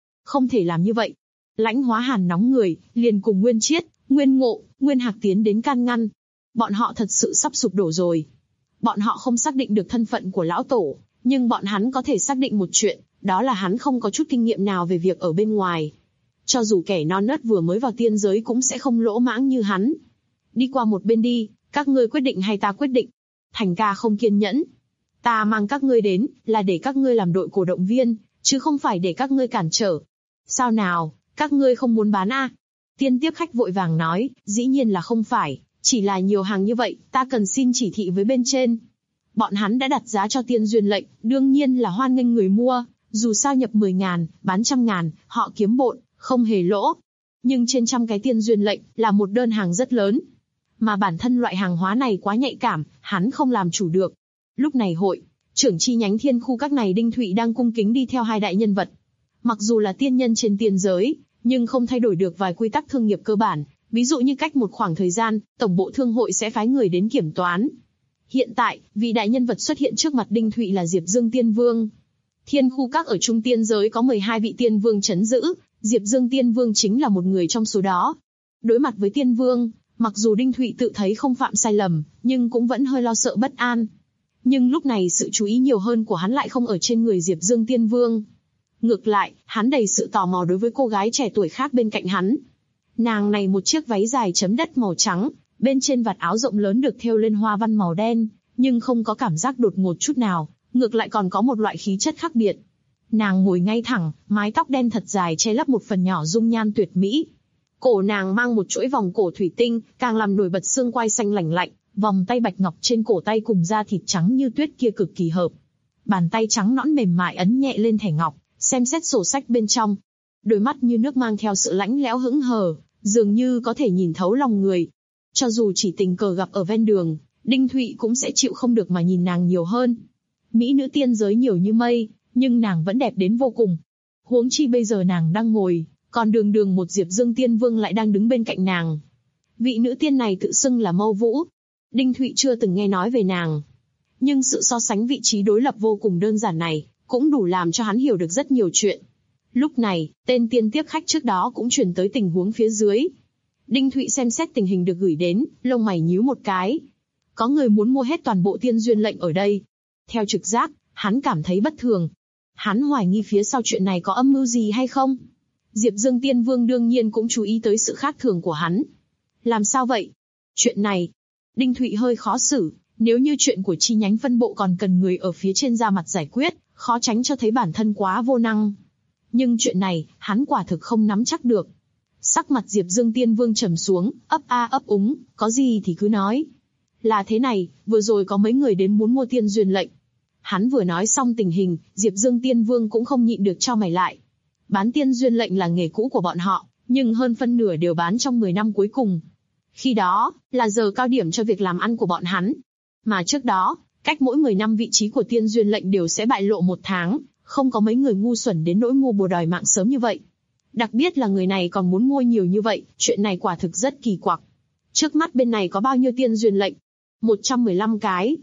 thể làm như vậy. Lãnh Hóa Hàn nóng người, liền cùng Nguyên Chiết, Nguyên Ngộ, Nguyên Hạc tiến đến can ngăn. Bọn họ thật sự sắp sụp đổ rồi. Bọn họ không xác định được thân phận của Lão Tổ, nhưng bọn hắn có thể xác định một chuyện, đó là hắn không có chút kinh nghiệm nào về việc ở bên ngoài. Cho dù kẻ non nớt vừa mới vào tiên giới cũng sẽ không lỗ mãng như hắn. Đi qua một bên đi, các ngươi quyết định hay ta quyết định? Thành ca không kiên nhẫn. Ta mang các ngươi đến, là để các ngươi làm đội cổ động viên, chứ không phải để các ngươi cản trở. Sao nào, các ngươi không muốn bán à? Tiên tiếp khách vội vàng nói, dĩ nhiên là không phải, chỉ là nhiều hàng như vậy, ta cần xin chỉ thị với bên trên. Bọn hắn đã đặt giá cho tiên duyên lệnh, đương nhiên là hoan nghênh người mua, dù sao nhập 10.000, bán 100.000, họ kiếm bộn, không hề lỗ. Nhưng trên trăm cái tiên duyên lệnh là một đơn hàng rất lớn. Mà bản thân loại hàng hóa này quá nhạy cảm, hắn không làm chủ được. Lúc này hội trưởng chi nhánh Thiên Khu Các này Đinh Thụy đang cung kính đi theo hai đại nhân vật. Mặc dù là tiên nhân trên tiên giới, nhưng không thay đổi được vài quy tắc thương nghiệp cơ bản, ví dụ như cách một khoảng thời gian, tổng bộ thương hội sẽ phái người đến kiểm toán. Hiện tại, vị đại nhân vật xuất hiện trước mặt Đinh Thụy là Diệp Dương Tiên Vương. Thiên Khu Các ở Trung Tiên giới có 12 vị tiên vương trấn giữ, Diệp Dương Tiên Vương chính là một người trong số đó. Đối mặt với Tiên Vương, mặc dù Đinh Thụy tự thấy không phạm sai lầm, nhưng cũng vẫn hơi lo sợ bất an. Nhưng lúc này sự chú ý nhiều hơn của hắn lại không ở trên người Diệp Dương Tiên Vương. Ngược lại, hắn đầy sự tò mò đối với cô gái trẻ tuổi khác bên cạnh hắn. Nàng này một chiếc váy dài chấm đất màu trắng, bên trên vạt áo rộng lớn được thêu lên hoa văn màu đen, nhưng không có cảm giác đột ngột chút nào, ngược lại còn có một loại khí chất khác biệt. Nàng ngồi ngay thẳng, mái tóc đen thật dài che lấp một phần nhỏ dung nhan tuyệt mỹ. Cổ nàng mang một chuỗi vòng cổ thủy tinh, càng làm nổi bật xương quai xanh lành lạnh, vòng tay bạch ngọc trên cổ tay cùng da thịt trắng như tuyết kia cực kỳ hợp. Bàn tay trắng nõn mềm mại ấn nhẹ lên thẻ ngọc, xem xét sổ sách bên trong. Đôi mắt như nước mang theo sự lãnh lẽo hững hờ, dường như có thể nhìn thấu lòng người. Cho dù chỉ tình cờ gặp ở ven đường, Đinh Thụy cũng sẽ chịu không được mà nhìn nàng nhiều hơn. Mỹ nữ tiên giới nhiều như mây, nhưng nàng vẫn đẹp đến vô cùng. Huống chi bây giờ nàng đang ngồi, còn đường một Diệp Dương Tiên Vương lại đang đứng bên cạnh nàng. Vị nữ tiên này tự xưng là Mâu Vũ. Đinh Thụy chưa từng nghe nói về nàng. Nhưng sự so sánh vị trí đối lập vô cùng đơn giản này, cũng đủ làm cho hắn hiểu được rất nhiều chuyện. Lúc này, tên tiên tiếp khách trước đó cũng truyền tới tình huống phía dưới. Đinh Thụy xem xét tình hình được gửi đến, lông mày nhíu một cái. Có người muốn mua hết toàn bộ tiên duyên lệnh ở đây. Theo trực giác, hắn cảm thấy bất thường. Hắn hoài nghi phía sau chuyện này có âm mưu gì hay không? Diệp Dương Tiên Vương đương nhiên cũng chú ý tới sự khác thường của hắn. Làm sao vậy? Chuyện này, Đinh Thụy hơi khó xử, nếu như chuyện của chi nhánh phân bộ còn cần người ở phía trên ra mặt giải quyết, khó tránh cho thấy bản thân quá vô năng. Nhưng chuyện này, hắn quả thực không nắm chắc được. Sắc mặt Diệp Dương Tiên Vương trầm xuống, ấp a ấp úng, có gì thì cứ nói. Là thế này, vừa rồi có mấy người đến muốn mua tiên duyên lệnh. Hắn vừa nói xong tình hình, Diệp Dương Tiên Vương cũng không nhịn được chau mày lại. Bán tiên duyên lệnh là nghề cũ của bọn họ, nhưng hơn phân nửa đều bán trong 10 năm cuối cùng. Khi đó, là giờ cao điểm cho việc làm ăn của bọn hắn. Mà trước đó, cách mỗi 10 năm vị trí của tiên duyên lệnh đều sẽ bại lộ 1 tháng, không có mấy người ngu xuẩn đến nỗi mua bùa đòi mạng sớm như vậy. Đặc biệt là người này còn muốn mua nhiều như vậy, chuyện này quả thực rất kỳ quặc. Trước mắt bên này có bao nhiêu tiên duyên lệnh? 115 cái.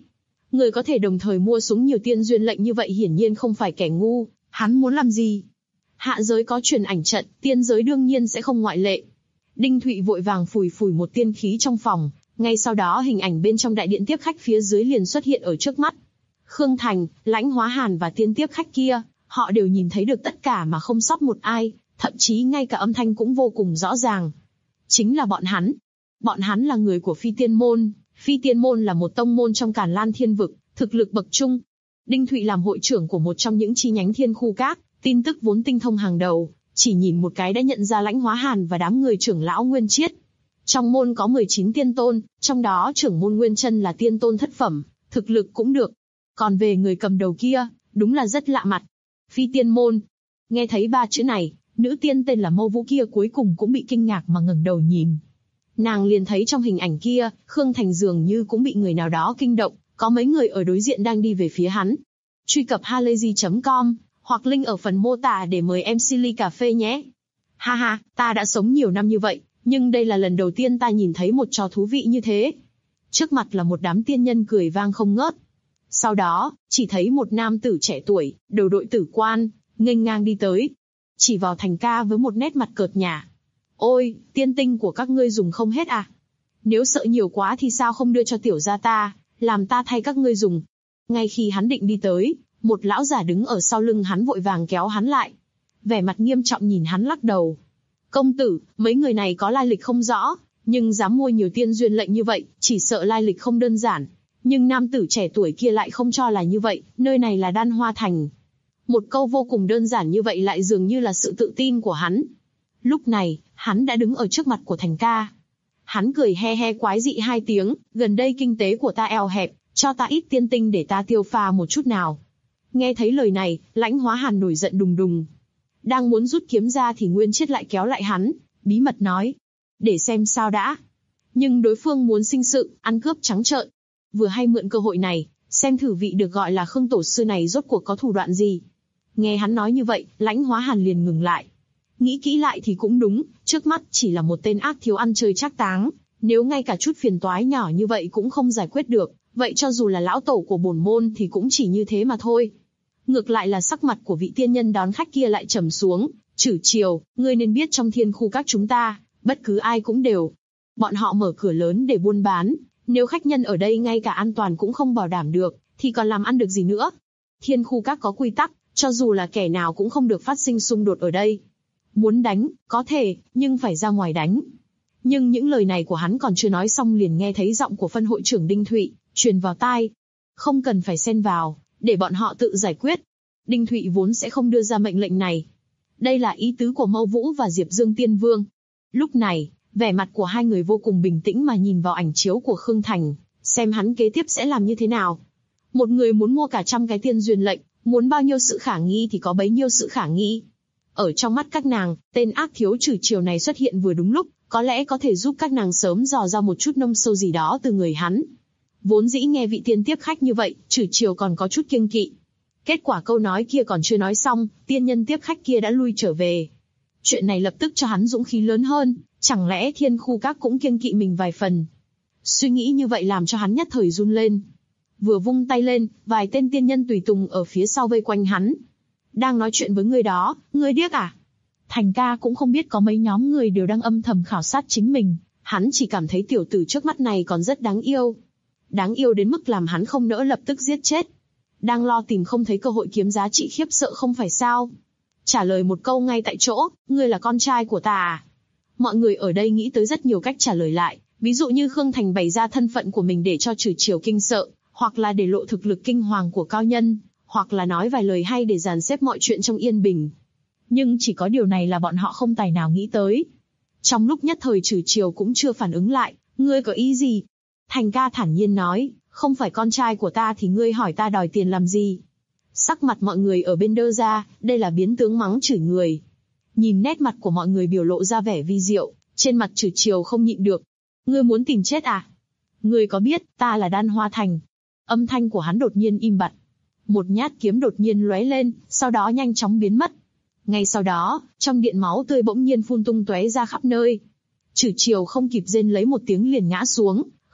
Người có thể đồng thời mua xuống nhiều tiên duyên lệnh như vậy hiển nhiên không phải kẻ ngu, hắn muốn làm gì? Hạ giới có truyền ảnh trận, tiên giới đương nhiên sẽ không ngoại lệ. Đinh Thụy vội vàng phủi phủi một tiên khí trong phòng, ngay sau đó hình ảnh bên trong đại điện tiếp khách phía dưới liền xuất hiện ở trước mắt. Khương Thành, Lãnh Hóa Hàn và tiên tiếp khách kia, họ đều nhìn thấy được tất cả mà không sót một ai, thậm chí ngay cả âm thanh cũng vô cùng rõ ràng. Chính là bọn hắn. Bọn hắn là người của Phi Tiên Môn. Phi Tiên Môn là một tông môn trong Càn Lan Thiên Vực, thực lực bậc trung. Đinh Thụy làm hội trưởng của một trong những chi nhánh Thiên Khu Các, tin tức vốn tinh thông hàng đầu, chỉ nhìn một cái đã nhận ra Lãnh Hóa Hàn và đám người trưởng lão Nguyên Chiết. Trong môn có 19 tiên tôn, trong đó trưởng môn Nguyên Chân là tiên tôn thất phẩm, thực lực cũng được. Còn về người cầm đầu kia, đúng là rất lạ mặt. Phi Tiên Môn. Nghe thấy 3 chữ này, nữ tiên tên là Mâu Vũ kia cuối cùng cũng bị kinh ngạc mà ngẩng đầu nhìn. Nàng liền thấy trong hình ảnh kia, Khương Thành dường như cũng bị người nào đó kinh động, có mấy người ở đối diện đang đi về phía hắn. Truy cập halayzi.com, hoặc link ở phần mô tả để mời MC ly cà phê nhé. Ha ha, ta đã sống nhiều năm như vậy, nhưng đây là lần đầu tiên ta nhìn thấy một trò thú vị như thế. Trước mặt là một đám tiên nhân cười vang không ngớt. Sau đó, chỉ thấy một nam tử trẻ tuổi, đầu đội tử quan, nghênh ngang đi tới. Chỉ vào Thành ca với một nét mặt cợt nhả. Ôi, tiên tinh của các ngươi dùng không hết à? Nếu sợ nhiều quá thì sao không đưa cho tiểu gia ta, làm ta thay các ngươi dùng. Ngay khi hắn định đi tới, một lão giả đứng ở sau lưng hắn vội vàng kéo hắn lại. Vẻ mặt nghiêm trọng nhìn hắn lắc đầu. Công tử, mấy người này có lai lịch không rõ, nhưng dám mua nhiều tiên duyên lệnh như vậy, chỉ sợ lai lịch không đơn giản. Nhưng nam tử trẻ tuổi kia lại không cho là như vậy, nơi này là Đan Hoa Thành. Một câu vô cùng đơn giản như vậy lại dường như là sự tự tin của hắn. Lúc này, hắn đã đứng ở trước mặt của Thành ca. Hắn cười he he quái dị 2 tiếng, gần đây kinh tế của ta eo hẹp, cho ta ít tiên tinh để ta tiêu pha một chút nào. Nghe thấy lời này, Lãnh Hóa Hàn nổi giận đùng đùng. Đang muốn rút kiếm ra thì Nguyên Chiết lại kéo lại hắn, bí mật nói. Để xem sao đã. Nhưng đối phương muốn sinh sự, ăn cướp trắng trợn. Vừa hay mượn cơ hội này, xem thử vị được gọi là Khương Tổ Sư này rốt cuộc có thủ đoạn gì. Nghe hắn nói như vậy, Lãnh Hóa Hàn liền ngừng lại. Nghĩ kỹ lại thì cũng đúng, trước mắt chỉ là một tên ác thiếu ăn chơi trác táng. Nếu ngay cả chút phiền toái nhỏ như vậy cũng không giải quyết được, vậy cho dù là lão tổ của bổn môn thì cũng chỉ như thế mà thôi. Ngược lại là sắc mặt của vị tiên nhân đón khách kia lại trầm xuống. Chử Triều, ngươi nên biết trong Thiên Khu Các chúng ta, bất cứ ai cũng đều. Bọn họ mở cửa lớn để buôn bán, nếu khách nhân ở đây ngay cả an toàn cũng không bảo đảm được, thì còn làm ăn được gì nữa. Thiên Khu Các có quy tắc, cho dù là kẻ nào cũng không được phát sinh xung đột ở đây. Muốn đánh, có thể, nhưng phải ra ngoài đánh. Nhưng những lời này của hắn còn chưa nói xong liền nghe thấy giọng của phân hội trưởng Đinh Thụy, truyền vào tai. Không cần phải xen vào, để bọn họ tự giải quyết. Đinh Thụy vốn sẽ không đưa ra mệnh lệnh này. Đây là ý tứ của Mâu Vũ và Diệp Dương Tiên Vương. Lúc này, vẻ mặt của hai người vô cùng bình tĩnh mà nhìn vào ảnh chiếu của Khương Thành, xem hắn kế tiếp sẽ làm như thế nào. Một người muốn mua cả 100 cái tiên duyên lệnh, muốn bao nhiêu sự khả nghi thì có bấy nhiêu sự khả nghi. Ở trong mắt các nàng, tên ác thiếu Chử Triều này xuất hiện vừa đúng lúc, có lẽ có thể giúp các nàng sớm dò ra một chút nông sâu gì đó từ người hắn. Vốn dĩ nghe vị tiên tiếp khách như vậy, Chử Triều còn có chút kiêng kỵ. Kết quả câu nói kia còn chưa nói xong, tiên nhân tiếp khách kia đã lui trở về. Chuyện này lập tức cho hắn dũng khí lớn hơn, chẳng lẽ Thiên Khu Các cũng kiêng kỵ mình vài phần. Suy nghĩ như vậy làm cho hắn nhất thời run lên. Vừa vung tay lên, vài tên tiên nhân tùy tùng ở phía sau vây quanh hắn. Đang nói chuyện với người đó, ngươi điếc à? Thành ca cũng không biết có mấy nhóm người đều đang âm thầm khảo sát chính mình, hắn chỉ cảm thấy tiểu tử trước mắt này còn rất đáng yêu. Đáng yêu đến mức làm hắn không nỡ lập tức giết chết. Đang lo tìm không thấy cơ hội kiếm giá trị khiếp sợ không phải sao? Trả lời một câu ngay tại chỗ, ngươi là con trai của ta à? Mọi người ở đây nghĩ tới rất nhiều cách trả lời lại, ví dụ như Khương Thành bày ra thân phận của mình để cho Chử Triều kinh sợ, hoặc là để lộ thực lực kinh hoàng của cao nhân, hoặc là nói vài lời hay để dàn xếp mọi chuyện trong yên bình. Nhưng chỉ có điều này là bọn họ không tài nào nghĩ tới. Trong lúc nhất thời Chử Triều cũng chưa phản ứng lại, ngươi có ý gì? Thành ca thản nhiên nói, không phải con trai của ta thì ngươi hỏi ta đòi tiền làm gì? Sắc mặt mọi người ở bên đơ ra, đây là biến tướng mắng chửi người. Nhìn nét mặt của mọi người biểu lộ ra vẻ vi diệu, trên mặt Chử Triều không nhịn được. Ngươi muốn tìm chết à? Ngươi có biết, ta là Đan Hoa Thành. Âm thanh của hắn đột nhiên im bặt. Một nhát kiếm đột nhiên lóe lên, sau đó nhanh chóng biến mất. Ngay sau đó, trong điện máu tươi bỗng nhiên phun tung tóe ra khắp nơi. Chử Triều không kịp rên lấy một tiếng liền ngã xuống,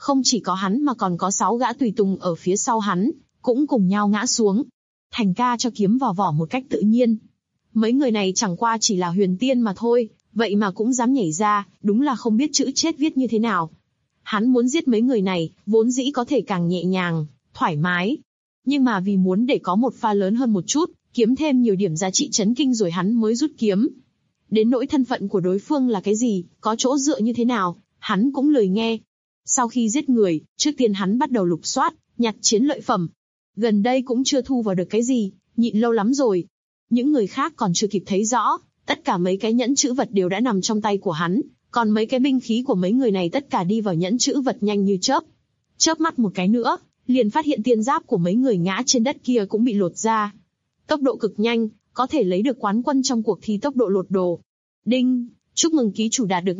Không chỉ có hắn mà còn có 6 gã tùy tùng ở phía sau hắn, cũng cùng nhau ngã xuống. Thành ca cho kiếm vào vỏ một cách tự nhiên. Mấy người này chẳng qua chỉ là huyền tiên mà thôi, vậy mà cũng dám nhảy ra, đúng là không biết chữ chết viết như thế nào. Hắn muốn giết mấy người này, vốn dĩ có thể càng nhẹ nhàng, thoải mái. Nhưng mà vì muốn để có một pha lớn hơn một chút, kiếm thêm nhiều điểm giá trị chấn kinh rồi hắn mới rút kiếm. Đến nỗi thân phận của đối phương là cái gì, có chỗ dựa như thế nào, hắn cũng lười nghe. Sau khi giết người, trước tiên hắn bắt đầu lục soát, nhặt chiến lợi phẩm. Gần đây cũng chưa thu vào được cái gì, nhịn lâu lắm rồi. Những người khác còn chưa kịp thấy rõ, tất cả mấy cái nhẫn chữ vật đều đã nằm trong tay của hắn, còn mấy cái binh khí của mấy người này tất cả đi vào nhẫn chữ vật nhanh như chớp. Chớp mắt một cái nữa, liền phát hiện tiên giáp của mấy người ngã trên đất kia cũng bị lột ra. Tốc độ cực nhanh, có thể lấy được quán quân trong cuộc thi tốc độ lột đồ. Đinh, chúc mừng ký chủ đạt được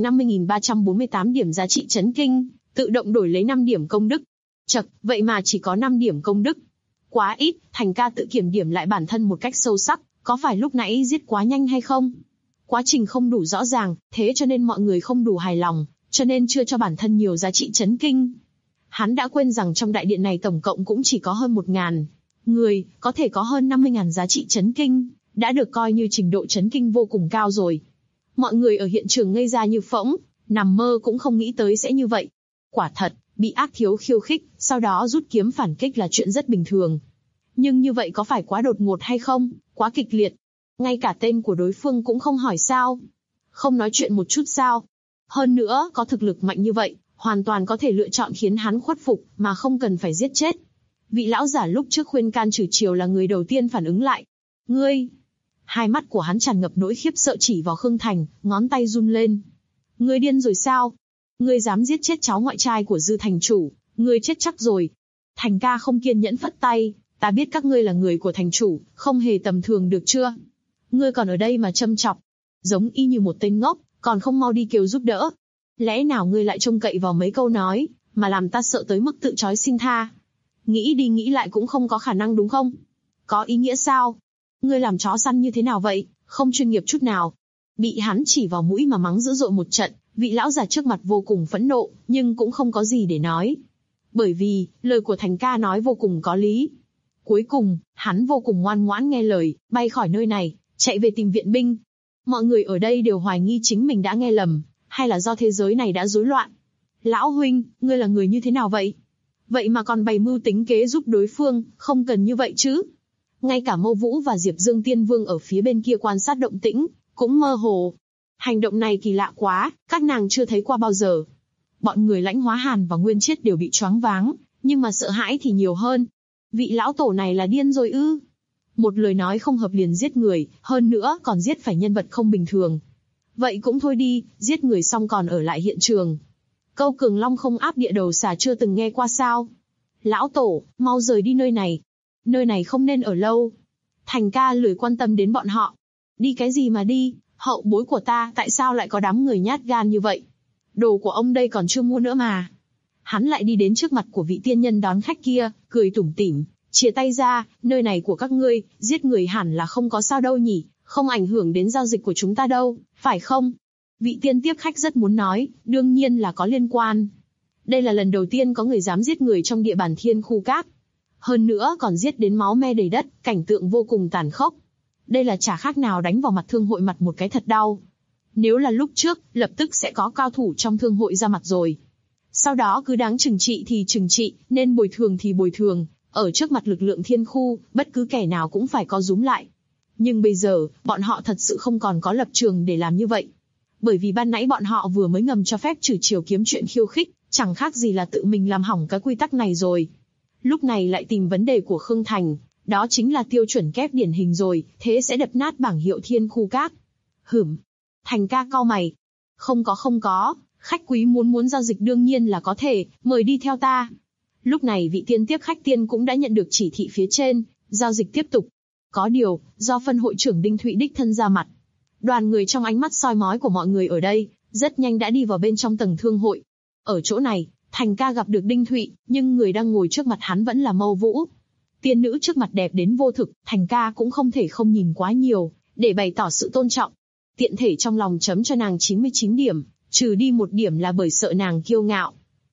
50.348 điểm giá trị chấn kinh, tự động đổi lấy 5 điểm công đức. Chậc, vậy mà chỉ có 5 điểm công đức. Quá ít, Thành ca tự kiểm điểm lại bản thân một cách sâu sắc, có phải lúc nãy giết quá nhanh hay không? Quá trình không đủ rõ ràng, thế cho nên mọi người không đủ hài lòng, cho nên chưa cho bản thân nhiều giá trị chấn kinh. Hắn đã quên rằng trong đại điện này tổng cộng cũng chỉ có hơn 1.000 người, có thể có hơn 50.000 giá trị chấn kinh, đã được coi như trình độ chấn kinh vô cùng cao rồi. Mọi người ở hiện trường ngây ra như phỗng, nằm mơ cũng không nghĩ tới sẽ như vậy. Quả thật, bị ác thiếu khiêu khích, sau đó rút kiếm phản kích là chuyện rất bình thường. Nhưng như vậy có phải quá đột ngột hay không, quá kịch liệt? Ngay cả tên của đối phương cũng không hỏi sao? Không nói chuyện một chút sao? Hơn nữa, có thực lực mạnh như vậy, hoàn toàn có thể lựa chọn khiến hắn khuất phục, mà không cần phải giết chết. Vị lão giả lúc trước khuyên can trừ chiều là người đầu tiên phản ứng lại. Ngươi! Hai mắt của hắn tràn ngập nỗi khiếp sợ chỉ vào Khương Thành, ngón tay run lên. Ngươi điên rồi sao? Ngươi dám giết chết cháu ngoại trai của Dư thành chủ, ngươi chết chắc rồi. Thành ca không kiên nhẫn phất tay, ta biết các ngươi là người của thành chủ, không hề tầm thường được chưa? Ngươi còn ở đây mà châm chọc, giống y như một tên ngốc, còn không mau đi kêu giúp đỡ. Lẽ nào ngươi lại trông cậy vào mấy câu nói, mà làm ta sợ tới mức tự chói xin tha? Nghĩ đi nghĩ lại cũng không có khả năng đúng không? Có ý nghĩa sao? Ngươi làm chó săn như thế nào vậy, không chuyên nghiệp chút nào. Bị hắn chỉ vào mũi mà mắng dữ dội một trận, vị lão già trước mặt vô cùng phẫn nộ, nhưng cũng không có gì để nói. Bởi vì, lời của Thành ca nói vô cùng có lý. Cuối cùng, hắn vô cùng ngoan ngoãn nghe lời, bay khỏi nơi này, chạy về tìm viện binh. Mọi người ở đây đều hoài nghi chính mình đã nghe lầm, hay là do thế giới này đã rối loạn. Lão huynh, ngươi là người như thế nào vậy? Vậy mà còn bày mưu tính kế giúp đối phương, không cần như vậy chứ. Ngay cả Mâu Vũ và Diệp Dương Tiên Vương ở phía bên kia quan sát động tĩnh, cũng mơ hồ. Hành động này kỳ lạ quá, các nàng chưa thấy qua bao giờ. Bọn người Lãnh Hóa Hàn và Nguyên Chiết đều bị choáng váng, nhưng mà sợ hãi thì nhiều hơn. Vị lão tổ này là điên rồi ư? Một lời nói không hợp liền giết người, hơn nữa còn giết phải nhân vật không bình thường. Vậy cũng thôi đi, giết người xong còn ở lại hiện trường. Câu cường long không áp địa đầu xà chưa từng nghe qua sao? Lão tổ, mau rời đi nơi này. Nơi này không nên ở lâu. Thành ca lười quan tâm đến bọn họ. Đi cái gì mà đi, hậu bối của ta tại sao lại có đám người nhát gan như vậy? Đồ của ông đây còn chưa mua nữa mà. Hắn lại đi đến trước mặt của vị tiên nhân đón khách kia, cười tủm tỉm, chìa tay ra, nơi này của các ngươi, giết người hẳn là không có sao đâu nhỉ, không ảnh hưởng đến giao dịch của chúng ta đâu, phải không? Vị tiên tiếp khách rất muốn nói, đương nhiên là có liên quan. Đây là lần đầu tiên có người dám giết người trong địa bàn Thiên Khu Các. Hơn nữa còn giết đến máu me đầy đất, cảnh tượng vô cùng tàn khốc. Đây là chả khác nào đánh vào mặt thương hội mặt một cái thật đau. Nếu là lúc trước, lập tức sẽ có cao thủ trong thương hội ra mặt rồi. Sau đó cứ đáng trừng trị thì trừng trị, nên bồi thường thì bồi thường. Ở trước mặt lực lượng thiên khu, bất cứ kẻ nào cũng phải co rúm lại. Nhưng bây giờ, bọn họ thật sự không còn có lập trường để làm như vậy. Bởi vì ban nãy bọn họ vừa mới ngầm cho phép trừ chiều kiếm chuyện khiêu khích, chẳng khác gì là tự mình làm hỏng cái quy tắc này rồi. Lúc này lại tìm vấn đề của Khương Thành, đó chính là tiêu chuẩn kép điển hình rồi, thế sẽ đập nát bảng hiệu Thiên Khu Các. Thành ca cau mày. Không có, khách quý muốn giao dịch đương nhiên là có thể, mời đi theo ta. Lúc này vị tiên tiếp khách tiên cũng đã nhận được chỉ thị phía trên, giao dịch tiếp tục. Có điều, do phân hội trưởng Đinh Thụy đích thân ra mặt. Đoàn người trong ánh mắt soi mói của mọi người ở đây, rất nhanh đã đi vào bên trong tầng thương hội. Ở chỗ này, Thành ca gặp được Đinh Thụy, nhưng người đang ngồi trước mặt hắn vẫn là Mâu Vũ. Tiên nữ trước mặt đẹp đến vô thực, Thành ca cũng không thể không nhìn quá nhiều, để bày tỏ sự tôn trọng. Tiện thể trong lòng chấm cho nàng 99 điểm, trừ đi 1 điểm là bởi sợ nàng kiêu ngạo.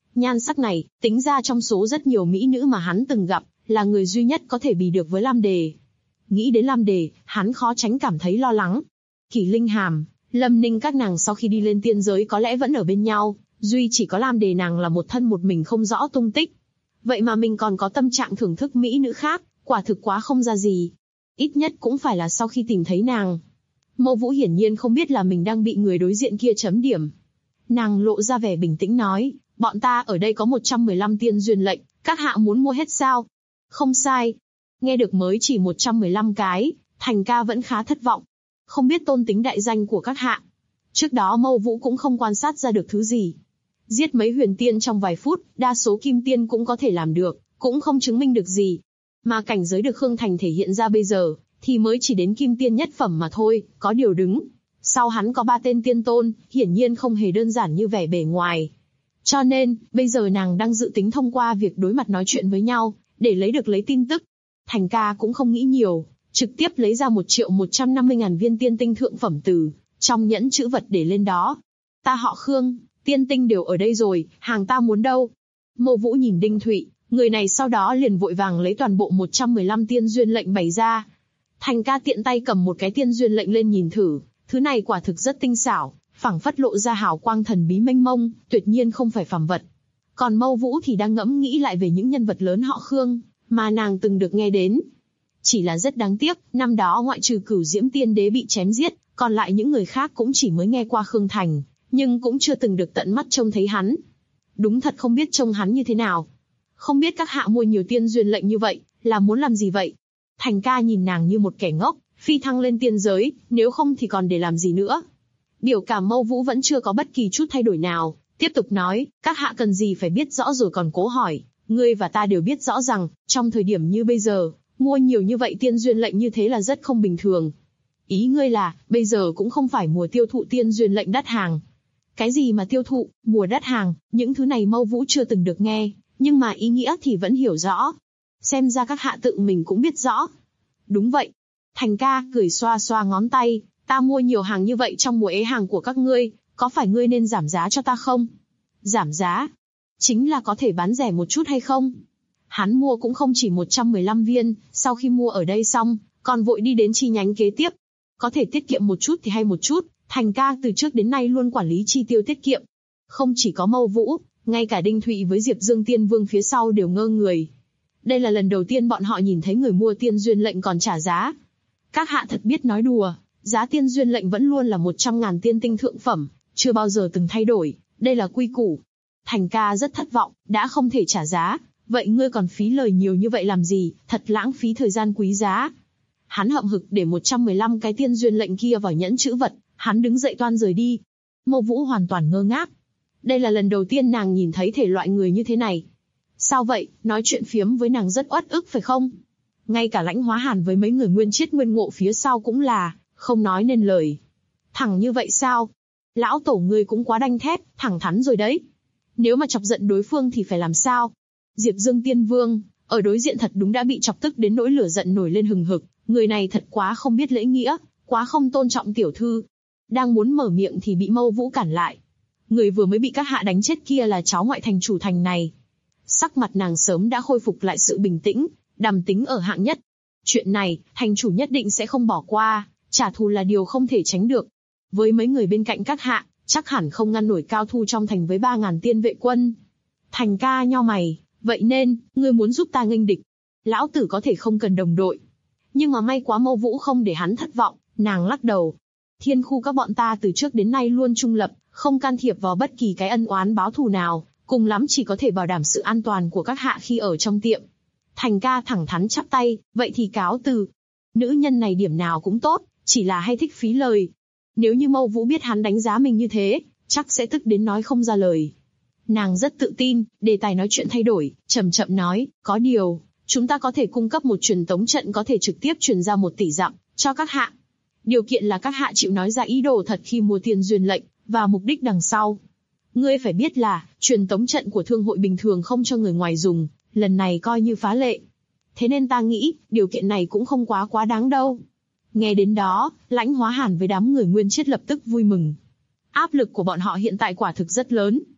Nhan sắc này, tính ra trong số rất nhiều mỹ nữ mà hắn từng gặp, là người duy nhất có thể bì được với Lam Đề. Nghĩ đến Lam Đề, hắn khó tránh cảm thấy lo lắng. Kỷ Linh Hàm, Lâm Ninh các nàng sau khi đi lên tiên giới có lẽ vẫn ở bên nhau, duy chỉ có Lam Đề nàng là một thân một mình không rõ tung tích. Vậy mà mình còn có tâm trạng thưởng thức mỹ nữ khác, quả thực quá không ra gì. Ít nhất cũng phải là sau khi tìm thấy nàng. Mâu Vũ hiển nhiên không biết là mình đang bị người đối diện kia chấm điểm. Nàng lộ ra vẻ bình tĩnh nói, bọn ta ở đây có 115 tiên duyên lệnh, các hạ muốn mua hết sao? Không sai. Nghe được mới chỉ 115 cái, Thành ca vẫn khá thất vọng. Không biết tôn tính đại danh của các hạ. Trước đó Mâu Vũ cũng không quan sát ra được thứ gì. Giết mấy huyền tiên trong vài phút, đa số kim tiên cũng có thể làm được, cũng không chứng minh được gì. Mà cảnh giới được Khương Thành thể hiện ra bây giờ, thì mới chỉ đến kim tiên nhất phẩm mà thôi, có điều đứng. Sau hắn có 3 tên tiên tôn, hiển nhiên không hề đơn giản như vẻ bề ngoài. Cho nên, bây giờ nàng đang dự tính thông qua việc đối mặt nói chuyện với nhau, để lấy tin tức. Thành ca cũng không nghĩ nhiều, trực tiếp lấy ra 1.150.000 viên tiên tinh thượng phẩm từ trong nhẫn chữ vật để lên đó. Ta họ Khương, tiên tinh đều ở đây rồi, hàng ta muốn đâu? Mâu Vũ nhìn Đinh Thụy, người này sau đó liền vội vàng lấy toàn bộ 115 tiên duyên lệnh bày ra. Thành ca tiện tay cầm một cái tiên duyên lệnh lên nhìn thử, thứ này quả thực rất tinh xảo, phảng phất lộ ra hào quang thần bí mênh mông, tuyệt nhiên không phải phàm vật. Còn Mâu Vũ thì đang ngẫm nghĩ lại về những nhân vật lớn họ Khương, mà nàng từng được nghe đến. Chỉ là rất đáng tiếc, năm đó ngoại trừ Cửu Diễm Tiên Đế bị chém giết, còn lại những người khác cũng chỉ mới nghe qua Khương Thành, nhưng cũng chưa từng được tận mắt trông thấy hắn. Đúng thật không biết trông hắn như thế nào. Không biết các hạ mua nhiều tiên duyên lệnh như vậy, là muốn làm gì vậy? Thành ca nhìn nàng như một kẻ ngốc, phi thăng lên tiên giới, nếu không thì còn để làm gì nữa? Biểu cảm Mâu Vũ vẫn chưa có bất kỳ chút thay đổi nào, tiếp tục nói, các hạ cần gì phải biết rõ rồi còn cố hỏi, ngươi và ta đều biết rõ rằng, trong thời điểm như bây giờ, mua nhiều như vậy tiên duyên lệnh như thế là rất không bình thường. Ý ngươi là, bây giờ cũng không phải mùa tiêu thụ tiên duyên lệnh đắt hàng. Cái gì mà tiêu thụ, mùa đắt hàng, những thứ này Mâu Vũ chưa từng được nghe, nhưng mà ý nghĩa thì vẫn hiểu rõ. Xem ra các hạ tự mình cũng biết rõ. Đúng vậy. Thành ca cười xoa xoa ngón tay, ta mua nhiều hàng như vậy trong mùa ế hàng của các ngươi, có phải ngươi nên giảm giá cho ta không? Giảm giá? Chính là có thể bán rẻ một chút hay không? Hắn mua cũng không chỉ 115 viên, sau khi mua ở đây xong, còn vội đi đến chi nhánh kế tiếp. Có thể tiết kiệm một chút thì hay một chút, Thành ca từ trước đến nay luôn quản lý chi tiêu tiết kiệm. Không chỉ có Mâu Vũ, ngay cả Đinh Thụy với Diệp Dương Tiên Vương phía sau đều ngơ người. Đây là lần đầu tiên bọn họ nhìn thấy người mua tiên duyên lệnh còn trả giá. Các hạ thật biết nói đùa, giá tiên duyên lệnh vẫn luôn là 100.000 tiên tinh thượng phẩm, chưa bao giờ từng thay đổi, đây là quy củ. Thành ca rất thất vọng, đã không thể trả giá, vậy ngươi còn phí lời nhiều như vậy làm gì, thật lãng phí thời gian quý giá. Hắn hậm hực để 115 cái tiên duyên lệnh kia vào nhẫn chữ vật, hắn đứng dậy toan rời đi. Mâu Vũ hoàn toàn ngơ ngác. Đây là lần đầu tiên nàng nhìn thấy thể loại người như thế này. Sao vậy, nói chuyện phiếm với nàng rất uất ức phải không? Ngay cả Lãnh Hóa Hàn với mấy người nguyên chiết nguyên ngộ phía sau cũng là, không nói nên lời. Thẳng như vậy sao? Lão tổ ngươi cũng quá đanh thép, thẳng thắn rồi đấy. Nếu mà chọc giận đối phương thì phải làm sao? Diệp Dương Tiên Vương, ở đối diện thật đúng đã bị chọc tức đến nỗi lửa giận nổi lên hừng hực, người này thật quá không biết lễ nghĩa, quá không tôn trọng tiểu thư. Đang muốn mở miệng thì bị Mâu Vũ cản lại. Người vừa mới bị các hạ đánh chết kia là cháu ngoại thành chủ thành này. Sắc mặt nàng sớm đã khôi phục lại sự bình tĩnh, đàm tính ở hạng nhất. Chuyện này, thành chủ nhất định sẽ không bỏ qua, trả thù là điều không thể tránh được. Với mấy người bên cạnh các hạ, chắc hẳn không ngăn nổi cao thu trong thành với 3.000 tiên vệ quân. Thành ca nhao mày, vậy nên, ngươi muốn giúp ta nghênh địch. Lão tử có thể không cần đồng đội. Nhưng mà may quá Mâu Vũ không để hắn thất vọng, nàng lắc đầu. Thiên khu các bọn ta từ trước đến nay luôn trung lập, không can thiệp vào bất kỳ cái ân oán báo thù nào, cùng lắm chỉ có thể bảo đảm sự an toàn của các hạ khi ở trong tiệm. Thành ca thẳng thắn chắp tay, vậy thì cáo từ. Nữ nhân này điểm nào cũng tốt, chỉ là hay thích phí lời. Nếu như Mâu Vũ biết hắn đánh giá mình như thế, chắc sẽ tức đến nói không ra lời. Nàng rất tự tin, đề tài nói chuyện thay đổi, chậm chậm nói, có điều, chúng ta có thể cung cấp một truyền tống trận có thể trực tiếp truyền ra 1 tỷ dặm, cho các hạ. Điều kiện là các hạ chịu nói ra ý đồ thật khi mua tiên duyên lệnh, và mục đích đằng sau. Ngươi phải biết là, truyền tống trận của thương hội bình thường không cho người ngoài dùng, lần này coi như phá lệ. Thế nên ta nghĩ, điều kiện này cũng không quá đáng đâu. Nghe đến đó, Lãnh Hóa Hàn với đám người nguyên chiết lập tức vui mừng. Áp lực của bọn họ hiện tại quả thực rất lớn.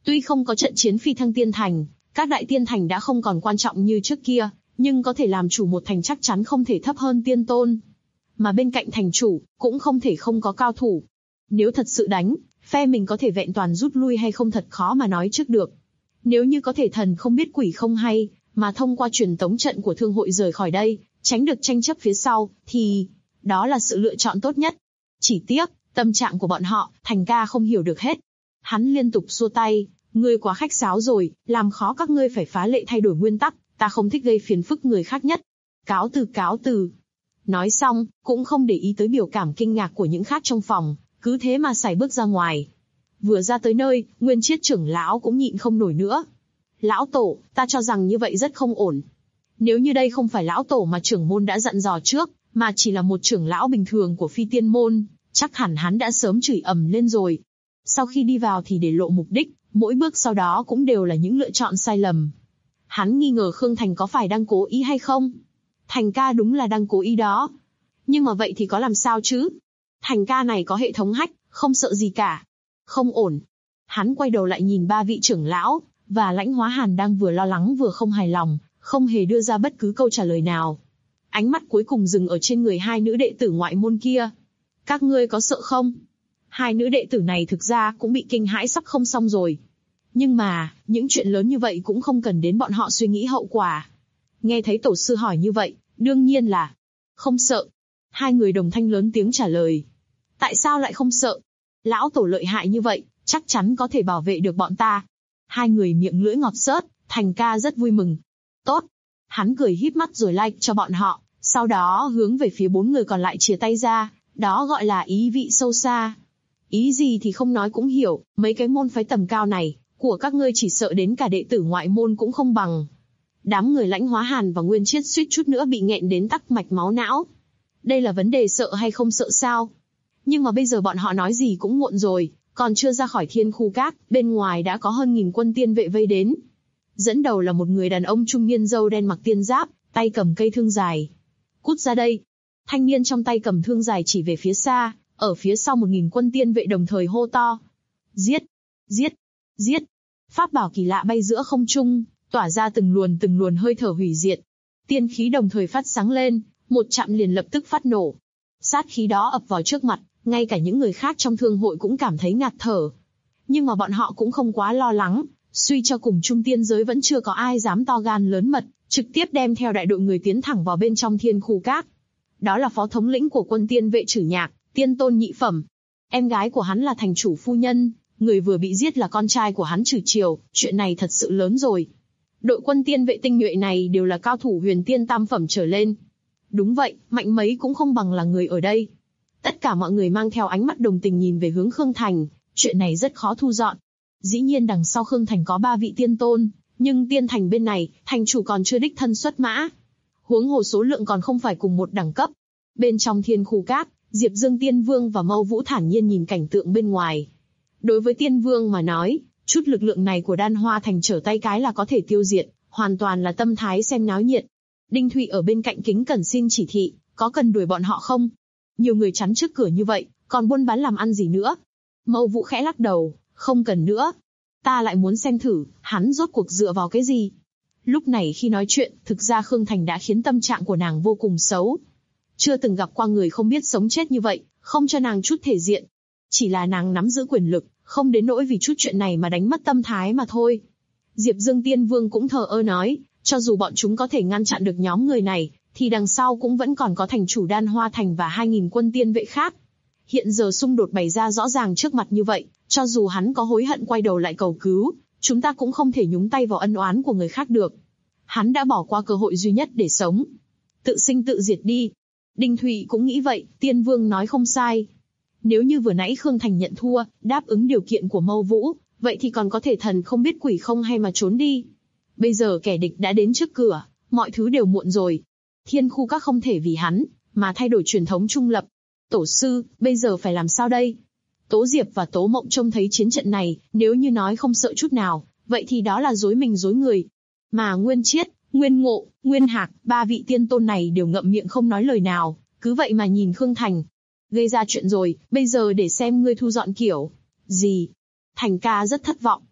Tuy không có trận chiến phi thăng tiên thành, các đại tiên thành đã không còn quan trọng như trước kia, nhưng có thể làm chủ một thành chắc chắn không thể thấp hơn tiên tôn. Mà bên cạnh thành chủ, cũng không thể không có cao thủ. Nếu thật sự đánh, phe mình có thể vẹn toàn rút lui hay không thật khó mà nói trước được. Nếu như có thể thần không biết quỷ không hay, mà thông qua truyền tống trận của thương hội rời khỏi đây, tránh được tranh chấp phía sau, thì đó là sự lựa chọn tốt nhất. Chỉ tiếc, tâm trạng của bọn họ, Thành ca không hiểu được hết. Hắn liên tục xua tay, ngươi quá khách sáo rồi, làm khó các ngươi phải phá lệ thay đổi nguyên tắc, ta không thích gây phiền phức người khác nhất. Cáo từ cáo từ. Nói xong, cũng không để ý tới biểu cảm kinh ngạc của những khác trong phòng, cứ thế mà sải bước ra ngoài. Vừa ra tới nơi, Nguyên Chiết trưởng lão cũng nhịn không nổi nữa. Lão tổ, ta cho rằng như vậy rất không ổn. Nếu như đây không phải lão tổ mà trưởng môn đã dặn dò trước, mà chỉ là một trưởng lão bình thường của phi tiên môn, chắc hẳn hắn đã sớm chửi ầm lên rồi. Sau khi đi vào thì để lộ mục đích, mỗi bước sau đó cũng đều là những lựa chọn sai lầm. Hắn nghi ngờ Khương Thành có phải đang cố ý hay không? Thành ca đúng là đang cố ý đó. Nhưng mà vậy thì có làm sao chứ? Thành ca này có hệ thống hack, không sợ gì cả. Không ổn. Hắn quay đầu lại nhìn ba vị trưởng lão, và Lãnh Hóa Hàn đang vừa lo lắng vừa không hài lòng, không hề đưa ra bất cứ câu trả lời nào. Ánh mắt cuối cùng dừng ở trên người hai nữ đệ tử ngoại môn kia. Các ngươi có sợ không? Hai nữ đệ tử này thực ra cũng bị kinh hãi sắp không xong rồi. Nhưng mà, những chuyện lớn như vậy cũng không cần đến bọn họ suy nghĩ hậu quả. Nghe thấy tổ sư hỏi như vậy, đương nhiên là không sợ. Hai người đồng thanh lớn tiếng trả lời. Tại sao lại không sợ? Lão tổ lợi hại như vậy, chắc chắn có thể bảo vệ được bọn ta. Hai người miệng lưỡi ngọt xớt, Thành ca rất vui mừng. Tốt. Hắn cười híp mắt rồi like cho bọn họ, sau đó hướng về phía bốn người còn lại chìa tay ra, đó gọi là ý vị sâu xa. Ý gì thì không nói cũng hiểu, mấy cái môn phái tầm cao này, của các ngươi chỉ sợ đến cả đệ tử ngoại môn cũng không bằng. Đám người Lãnh Hóa Hàn và Nguyên Chiết suýt chút nữa bị nghẹn đến tắc mạch máu não. Đây là vấn đề sợ hay không sợ sao? Nhưng mà bây giờ bọn họ nói gì cũng muộn rồi, còn chưa ra khỏi thiên khu các, bên ngoài đã có hơn 1000 quân tiên vệ vây đến. Dẫn đầu là một người đàn ông trung niên râu đen mặc tiên giáp, tay cầm cây thương dài. Cút ra đây! Thanh niên trong tay cầm thương dài chỉ về phía xa, ở phía sau 1000 quân tiên vệ đồng thời hô to. Giết! Giết! Giết! Pháp bảo kỳ lạ bay giữa không trung, tỏa ra từng luồn hơi thở hủy diệt. Tiên khí đồng thời phát sáng lên, một chạm liền lập tức phát nổ. Sát khí đó ập vào trước mặt, ngay cả những người khác trong thương hội cũng cảm thấy ngạt thở. Nhưng mà bọn họ cũng không quá lo lắng, suy cho cùng trung tiên giới vẫn chưa có ai dám to gan lớn mật, trực tiếp đem theo đại đội người tiến thẳng vào bên trong thiên khu các. Đó là phó thống lĩnh của quân tiên vệ Trử Nhạc, tiên tôn nhị phẩm. Em gái của hắn là thành chủ phu nhân, người vừa bị giết là con trai của hắn Trử Triều, chuyện này thật sự lớn rồi. Đội quân tiên vệ tinh nhuệ này đều là cao thủ huyền tiên tam phẩm trở lên. Đúng vậy, mạnh mấy cũng không bằng là người ở đây. Tất cả mọi người mang theo ánh mắt đồng tình nhìn về hướng Khương Thành, chuyện này rất khó thu dọn. Dĩ nhiên đằng sau Khương Thành có 3 vị tiên tôn, nhưng tiên thành bên này, thành chủ còn chưa đích thân xuất mã. Huống hồ số lượng còn không phải cùng một đẳng cấp. Bên trong thiên khu các, Diệp Dương Tiên Vương và Mâu Vũ thản nhiên nhìn cảnh tượng bên ngoài. Đối với Tiên Vương mà nói, chút lực lượng này của Đan Hoa Thành trở tay cái là có thể tiêu diệt, hoàn toàn là tâm thái xem náo nhiệt. Đinh Thụy ở bên cạnh kính cẩn xin chỉ thị, có cần đuổi bọn họ không? Nhiều người chắn trước cửa như vậy, còn buôn bán làm ăn gì nữa? Mâu Vũ khẽ lắc đầu, không cần nữa. Ta lại muốn xem thử, hắn rốt cuộc dựa vào cái gì? Lúc này khi nói chuyện, thực ra Khương Thành đã khiến tâm trạng của nàng vô cùng xấu. Chưa từng gặp qua người không biết sống chết như vậy, không cho nàng chút thể diện. Chỉ là nàng nắm giữ quyền lực, không đến nỗi vì chút chuyện này mà đánh mất tâm thái mà thôi. Diệp Dương Tiên Vương cũng thờ ơ nói, cho dù bọn chúng có thể ngăn chặn được nhóm người này, thì đằng sau cũng vẫn còn có thành chủ Đan Hoa Thành và 2000 quân tiên vệ khác. Hiện giờ xung đột bày ra rõ ràng trước mặt như vậy, cho dù hắn có hối hận quay đầu lại cầu cứu, chúng ta cũng không thể nhúng tay vào ân oán của người khác được. Hắn đã bỏ qua cơ hội duy nhất để sống. Tự sinh tự diệt đi. Đinh Thụy cũng nghĩ vậy, Tiên Vương nói không sai. Nếu như vừa nãy Khương Thành nhận thua, đáp ứng điều kiện của Mâu Vũ, vậy thì còn có thể thần không biết quỷ không hay mà trốn đi. Bây giờ kẻ địch đã đến trước cửa, mọi thứ đều muộn rồi. Thiên khu các không thể vì hắn, mà thay đổi truyền thống trung lập. Tổ sư, bây giờ phải làm sao đây? Tố Diệp và Tố Mộng trông thấy chiến trận này, nếu như nói không sợ chút nào, vậy thì đó là dối mình dối người. Mà Nguyên Chiết, Nguyên Ngộ, Nguyên Hạc, 3 vị tiên tôn này đều ngậm miệng không nói lời nào, cứ vậy mà nhìn Khương Thành. Gây ra chuyện rồi, bây giờ để xem ngươi thu dọn kiểu gì. Thành ca rất thất vọng.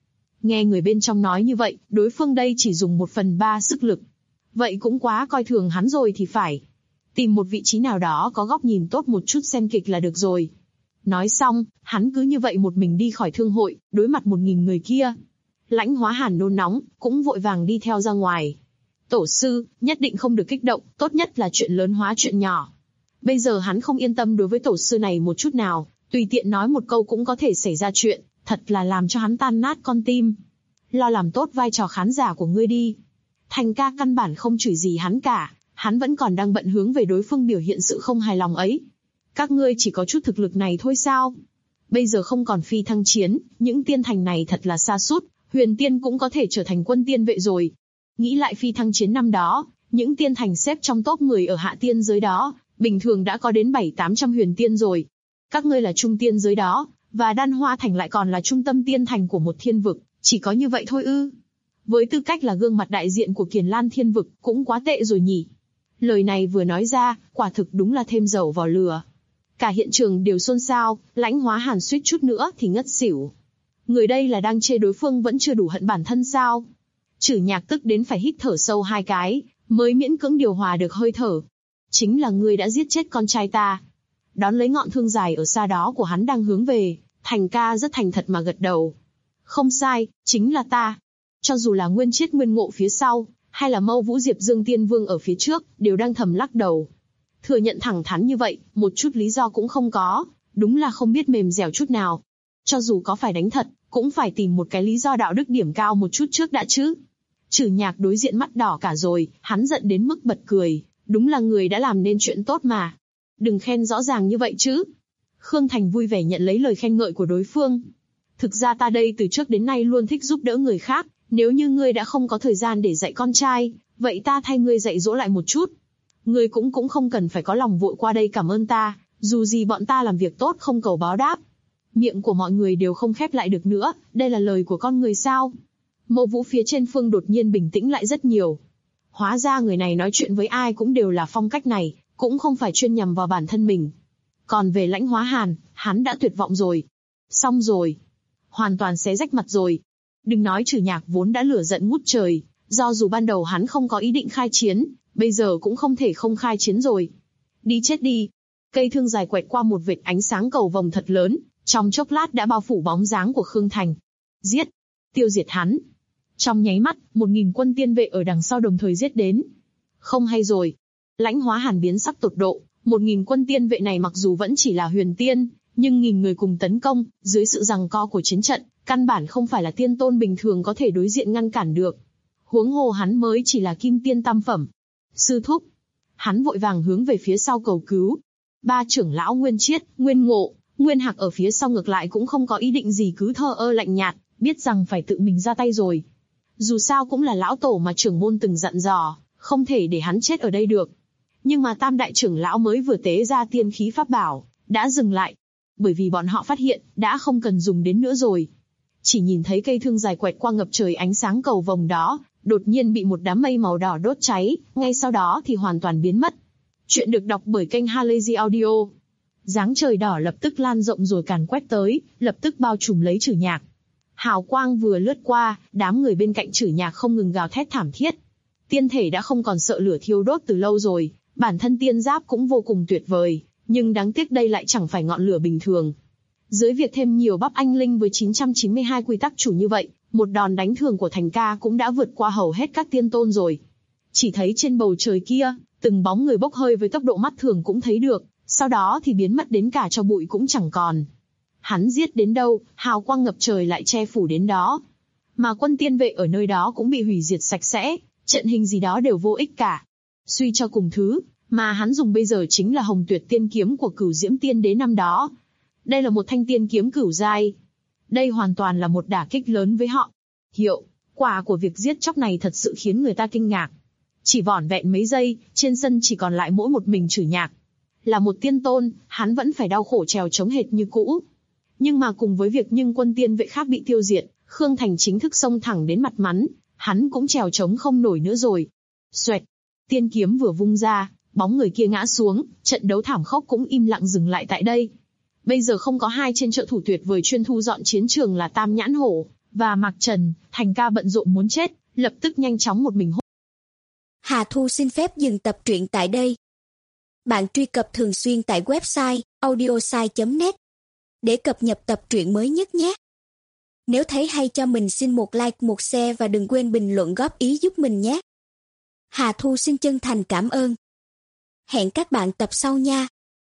Nghe người bên trong nói như vậy, đối phương đây chỉ dùng 1/3 sức lực. Vậy cũng quá coi thường hắn rồi thì phải. Tìm một vị trí nào đó có góc nhìn tốt một chút xem kịch là được rồi. Nói xong, hắn cứ như vậy một mình đi khỏi thương hội, đối mặt 1000 người kia. Lãnh Hóa Hàn nôn nóng, cũng vội vàng đi theo ra ngoài. Tổ sư, nhất định không được kích động, tốt nhất là chuyện lớn hóa chuyện nhỏ. Bây giờ hắn không yên tâm đối với tổ sư này một chút nào, tùy tiện nói một câu cũng có thể xảy ra chuyện, thật là làm cho hắn tan nát con tim. Lo làm tốt vai trò khán giả của ngươi đi. Thành ca căn bản không chửi gì hắn cả, hắn vẫn còn đang bận hướng về đối phương biểu hiện sự không hài lòng ấy. Các ngươi chỉ có chút thực lực này thôi sao? Bây giờ không còn phi thăng chiến, những tiên thành này thật là sa sút, huyền tiên cũng có thể trở thành quân tiên vệ rồi. Nghĩ lại phi thăng chiến năm đó, những tiên thành xếp trong top 10 ở hạ tiên giới đó, bình thường đã có đến 700-800 huyền tiên rồi. Các ngươi là trung tiên giới đó, và Đan Hoa thành lại còn là trung tâm tiên thành của một thiên vực, chỉ có như vậy thôi ư? Với tư cách là gương mặt đại diện của Kiền Lan thiên vực, cũng quá tệ rồi nhỉ. Lời này vừa nói ra, quả thực đúng là thêm dầu vào lửa. Cả hiện trường đều xôn xao, Lãnh Hóa Hàn suýt chút nữa thì ngất xỉu. Người đây là đang chê đối phương vẫn chưa đủ hận bản thân sao? Chử Nhạc tức đến phải hít thở sâu 2 cái, mới miễn cưỡng điều hòa được hơi thở. Chính là ngươi đã giết chết con trai ta. Đón lấy ngọn thương dài ở xa đó của hắn đang hướng về, Thành ca rất thành thật mà gật đầu. Không sai, chính là ta. Cho dù là Nguyên Chiết Nguyên Ngộ phía sau, hay là Mâu Vũ Diệp Dương Tiên Vương ở phía trước, đều đang thầm lắc đầu. Thừa nhận thẳng thắn như vậy, một chút lý do cũng không có, đúng là không biết mềm dẻo chút nào. Cho dù có phải đánh thật, cũng phải tìm một cái lý do đạo đức điểm cao một chút trước đã chứ. Chử Nhạc đối diện mắt đỏ cả rồi, hắn giận đến mức bật cười, đúng là người đã làm nên chuyện tốt mà. Đừng khen rõ ràng như vậy chứ. Khương Thành vui vẻ nhận lấy lời khen ngợi của đối phương. Thực ra ta đây từ trước đến nay luôn thích giúp đỡ người khác, nếu như ngươi đã không có thời gian để dạy con trai, vậy ta thay ngươi dạy dỗ lại một chút. Ngươi cũng không cần phải có lòng vội qua đây cảm ơn ta, dù gì bọn ta làm việc tốt không cầu báo đáp. Miệng của mọi người đều không khép lại được nữa, đây là lời của con người sao? Mâu Vũ phía trên phương đột nhiên bình tĩnh lại rất nhiều. Hóa ra người này nói chuyện với ai cũng đều là phong cách này, cũng không phải chuyên nhằm vào bản thân mình. Còn về Lãnh Hóa Hàn, hắn đã tuyệt vọng rồi. Xong rồi. Hoàn toàn xé rách mặt rồi. Đừng nói Chử Nhạc vốn đã lửa giận ngút trời, do dù ban đầu hắn không có ý định khai chiến, bây giờ cũng không thể không khai chiến rồi. Đi chết đi. Cây thương dài quẹt qua một vệt ánh sáng cầu vồng thật lớn, trong chốc lát đã bao phủ bóng dáng của Khương Thành. Giết. Tiêu diệt hắn. Trong nháy mắt, 1000 quân tiên vệ ở đằng sau đồng thời giết đến. Không hay rồi. Lãnh Hóa Hàn biến sắc tột độ, 1000 quân tiên vệ này mặc dù vẫn chỉ là huyền tiên, nhưng 1000 người cùng tấn công, dưới sự giằng co của chiến trận, căn bản không phải là tiên tôn bình thường có thể đối diện ngăn cản được. Huống hồ hắn mới chỉ là kim tiên tam phẩm. Sư thúc. Hắn vội vàng hướng về phía sau cầu cứu. 3 trưởng lão Nguyên Chiết, Nguyên Ngộ, Nguyên Hạc ở phía sau ngược lại cũng không có ý định gì, cứ thờ ơ lạnh nhạt, biết rằng phải tự mình ra tay rồi. Dù sao cũng là lão tổ mà trưởng môn từng dặn dò, không thể để hắn chết ở đây được. Nhưng mà tam đại trưởng lão mới vừa tế ra tiên khí pháp bảo, đã dừng lại. Bởi vì bọn họ phát hiện, đã không cần dùng đến nữa rồi. Chỉ nhìn thấy cây thương dài quẹt qua ngập trời ánh sáng cầu vồng đó, đột nhiên bị một đám mây màu đỏ đốt cháy, ngay sau đó thì hoàn toàn biến mất. Chuyện được đọc bởi kênh Halazy Audio. Dáng trời đỏ lập tức lan rộng rồi càn quét tới, lập tức bao trùm lấy Chử Nhạc. Hào quang vừa lướt qua, đám người bên cạnh Chử Nhạc không ngừng gào thét thảm thiết. Tiên thể đã không còn sợ lửa thiêu đốt từ lâu rồi, bản thân tiên giáp cũng vô cùng tuyệt vời, nhưng đáng tiếc đây lại chẳng phải ngọn lửa bình thường. Dưới việc thêm nhiều bắp anh linh với 992 quy tắc chủ như vậy, một đòn đánh thường của Thành ca cũng đã vượt qua hầu hết các tiên tôn rồi. Chỉ thấy trên bầu trời kia, từng bóng người bốc hơi với tốc độ mắt thường cũng thấy được, sau đó thì biến mất đến cả tro bụi cũng chẳng còn. Hắn giết đến đâu, hào quang ngập trời lại che phủ đến đó. Mà quân tiên vệ ở nơi đó cũng bị hủy diệt sạch sẽ, trận hình gì đó đều vô ích cả. Suy cho cùng thứ mà hắn dùng bây giờ chính là Hồng Tuyệt Tiên kiếm của Cửu Diễm Tiên Đế năm đó. Đây là một thanh tiên kiếm cửu giai. Đây hoàn toàn là một đả kích lớn với họ. Hiệu quả của việc giết chóc này thật sự khiến người ta kinh ngạc. Chỉ vỏn vẹn mấy giây, trên sân chỉ còn lại mỗi một mình Chử Nhạc. Là một tiên tôn, hắn vẫn phải đau khổ trèo chống hệt như cũ. Nhưng mà cùng với việc nhưng quân tiên vệ khác bị tiêu diệt, Khương Thành chính thức xông thẳng đến mặt mắn, hắn cũng trèo chống không nổi nữa rồi. Xoẹt, tiên kiếm vừa vung ra, bóng người kia ngã xuống, trận đấu thảm khốc cũng im lặng dừng lại tại đây. Bây giờ không có hai trên trợ thủ tuyệt vời chuyên thu dọn chiến trường là Tam Nhãn Hổ Và Mạc Trần, Thành ca bận rộn muốn chết, lập tức nhanh chóng một mình hốt. Hà Thu xin phép dừng tập truyện tại đây. Bạn truy cập thường xuyên tại website audiosai.net để cập nhật tập truyện mới nhất nhé. Nếu thấy hay cho mình xin một like, một share và đừng quên bình luận góp ý giúp mình nhé. Hà Thu xin chân thành cảm ơn. Hẹn các bạn tập sau nha.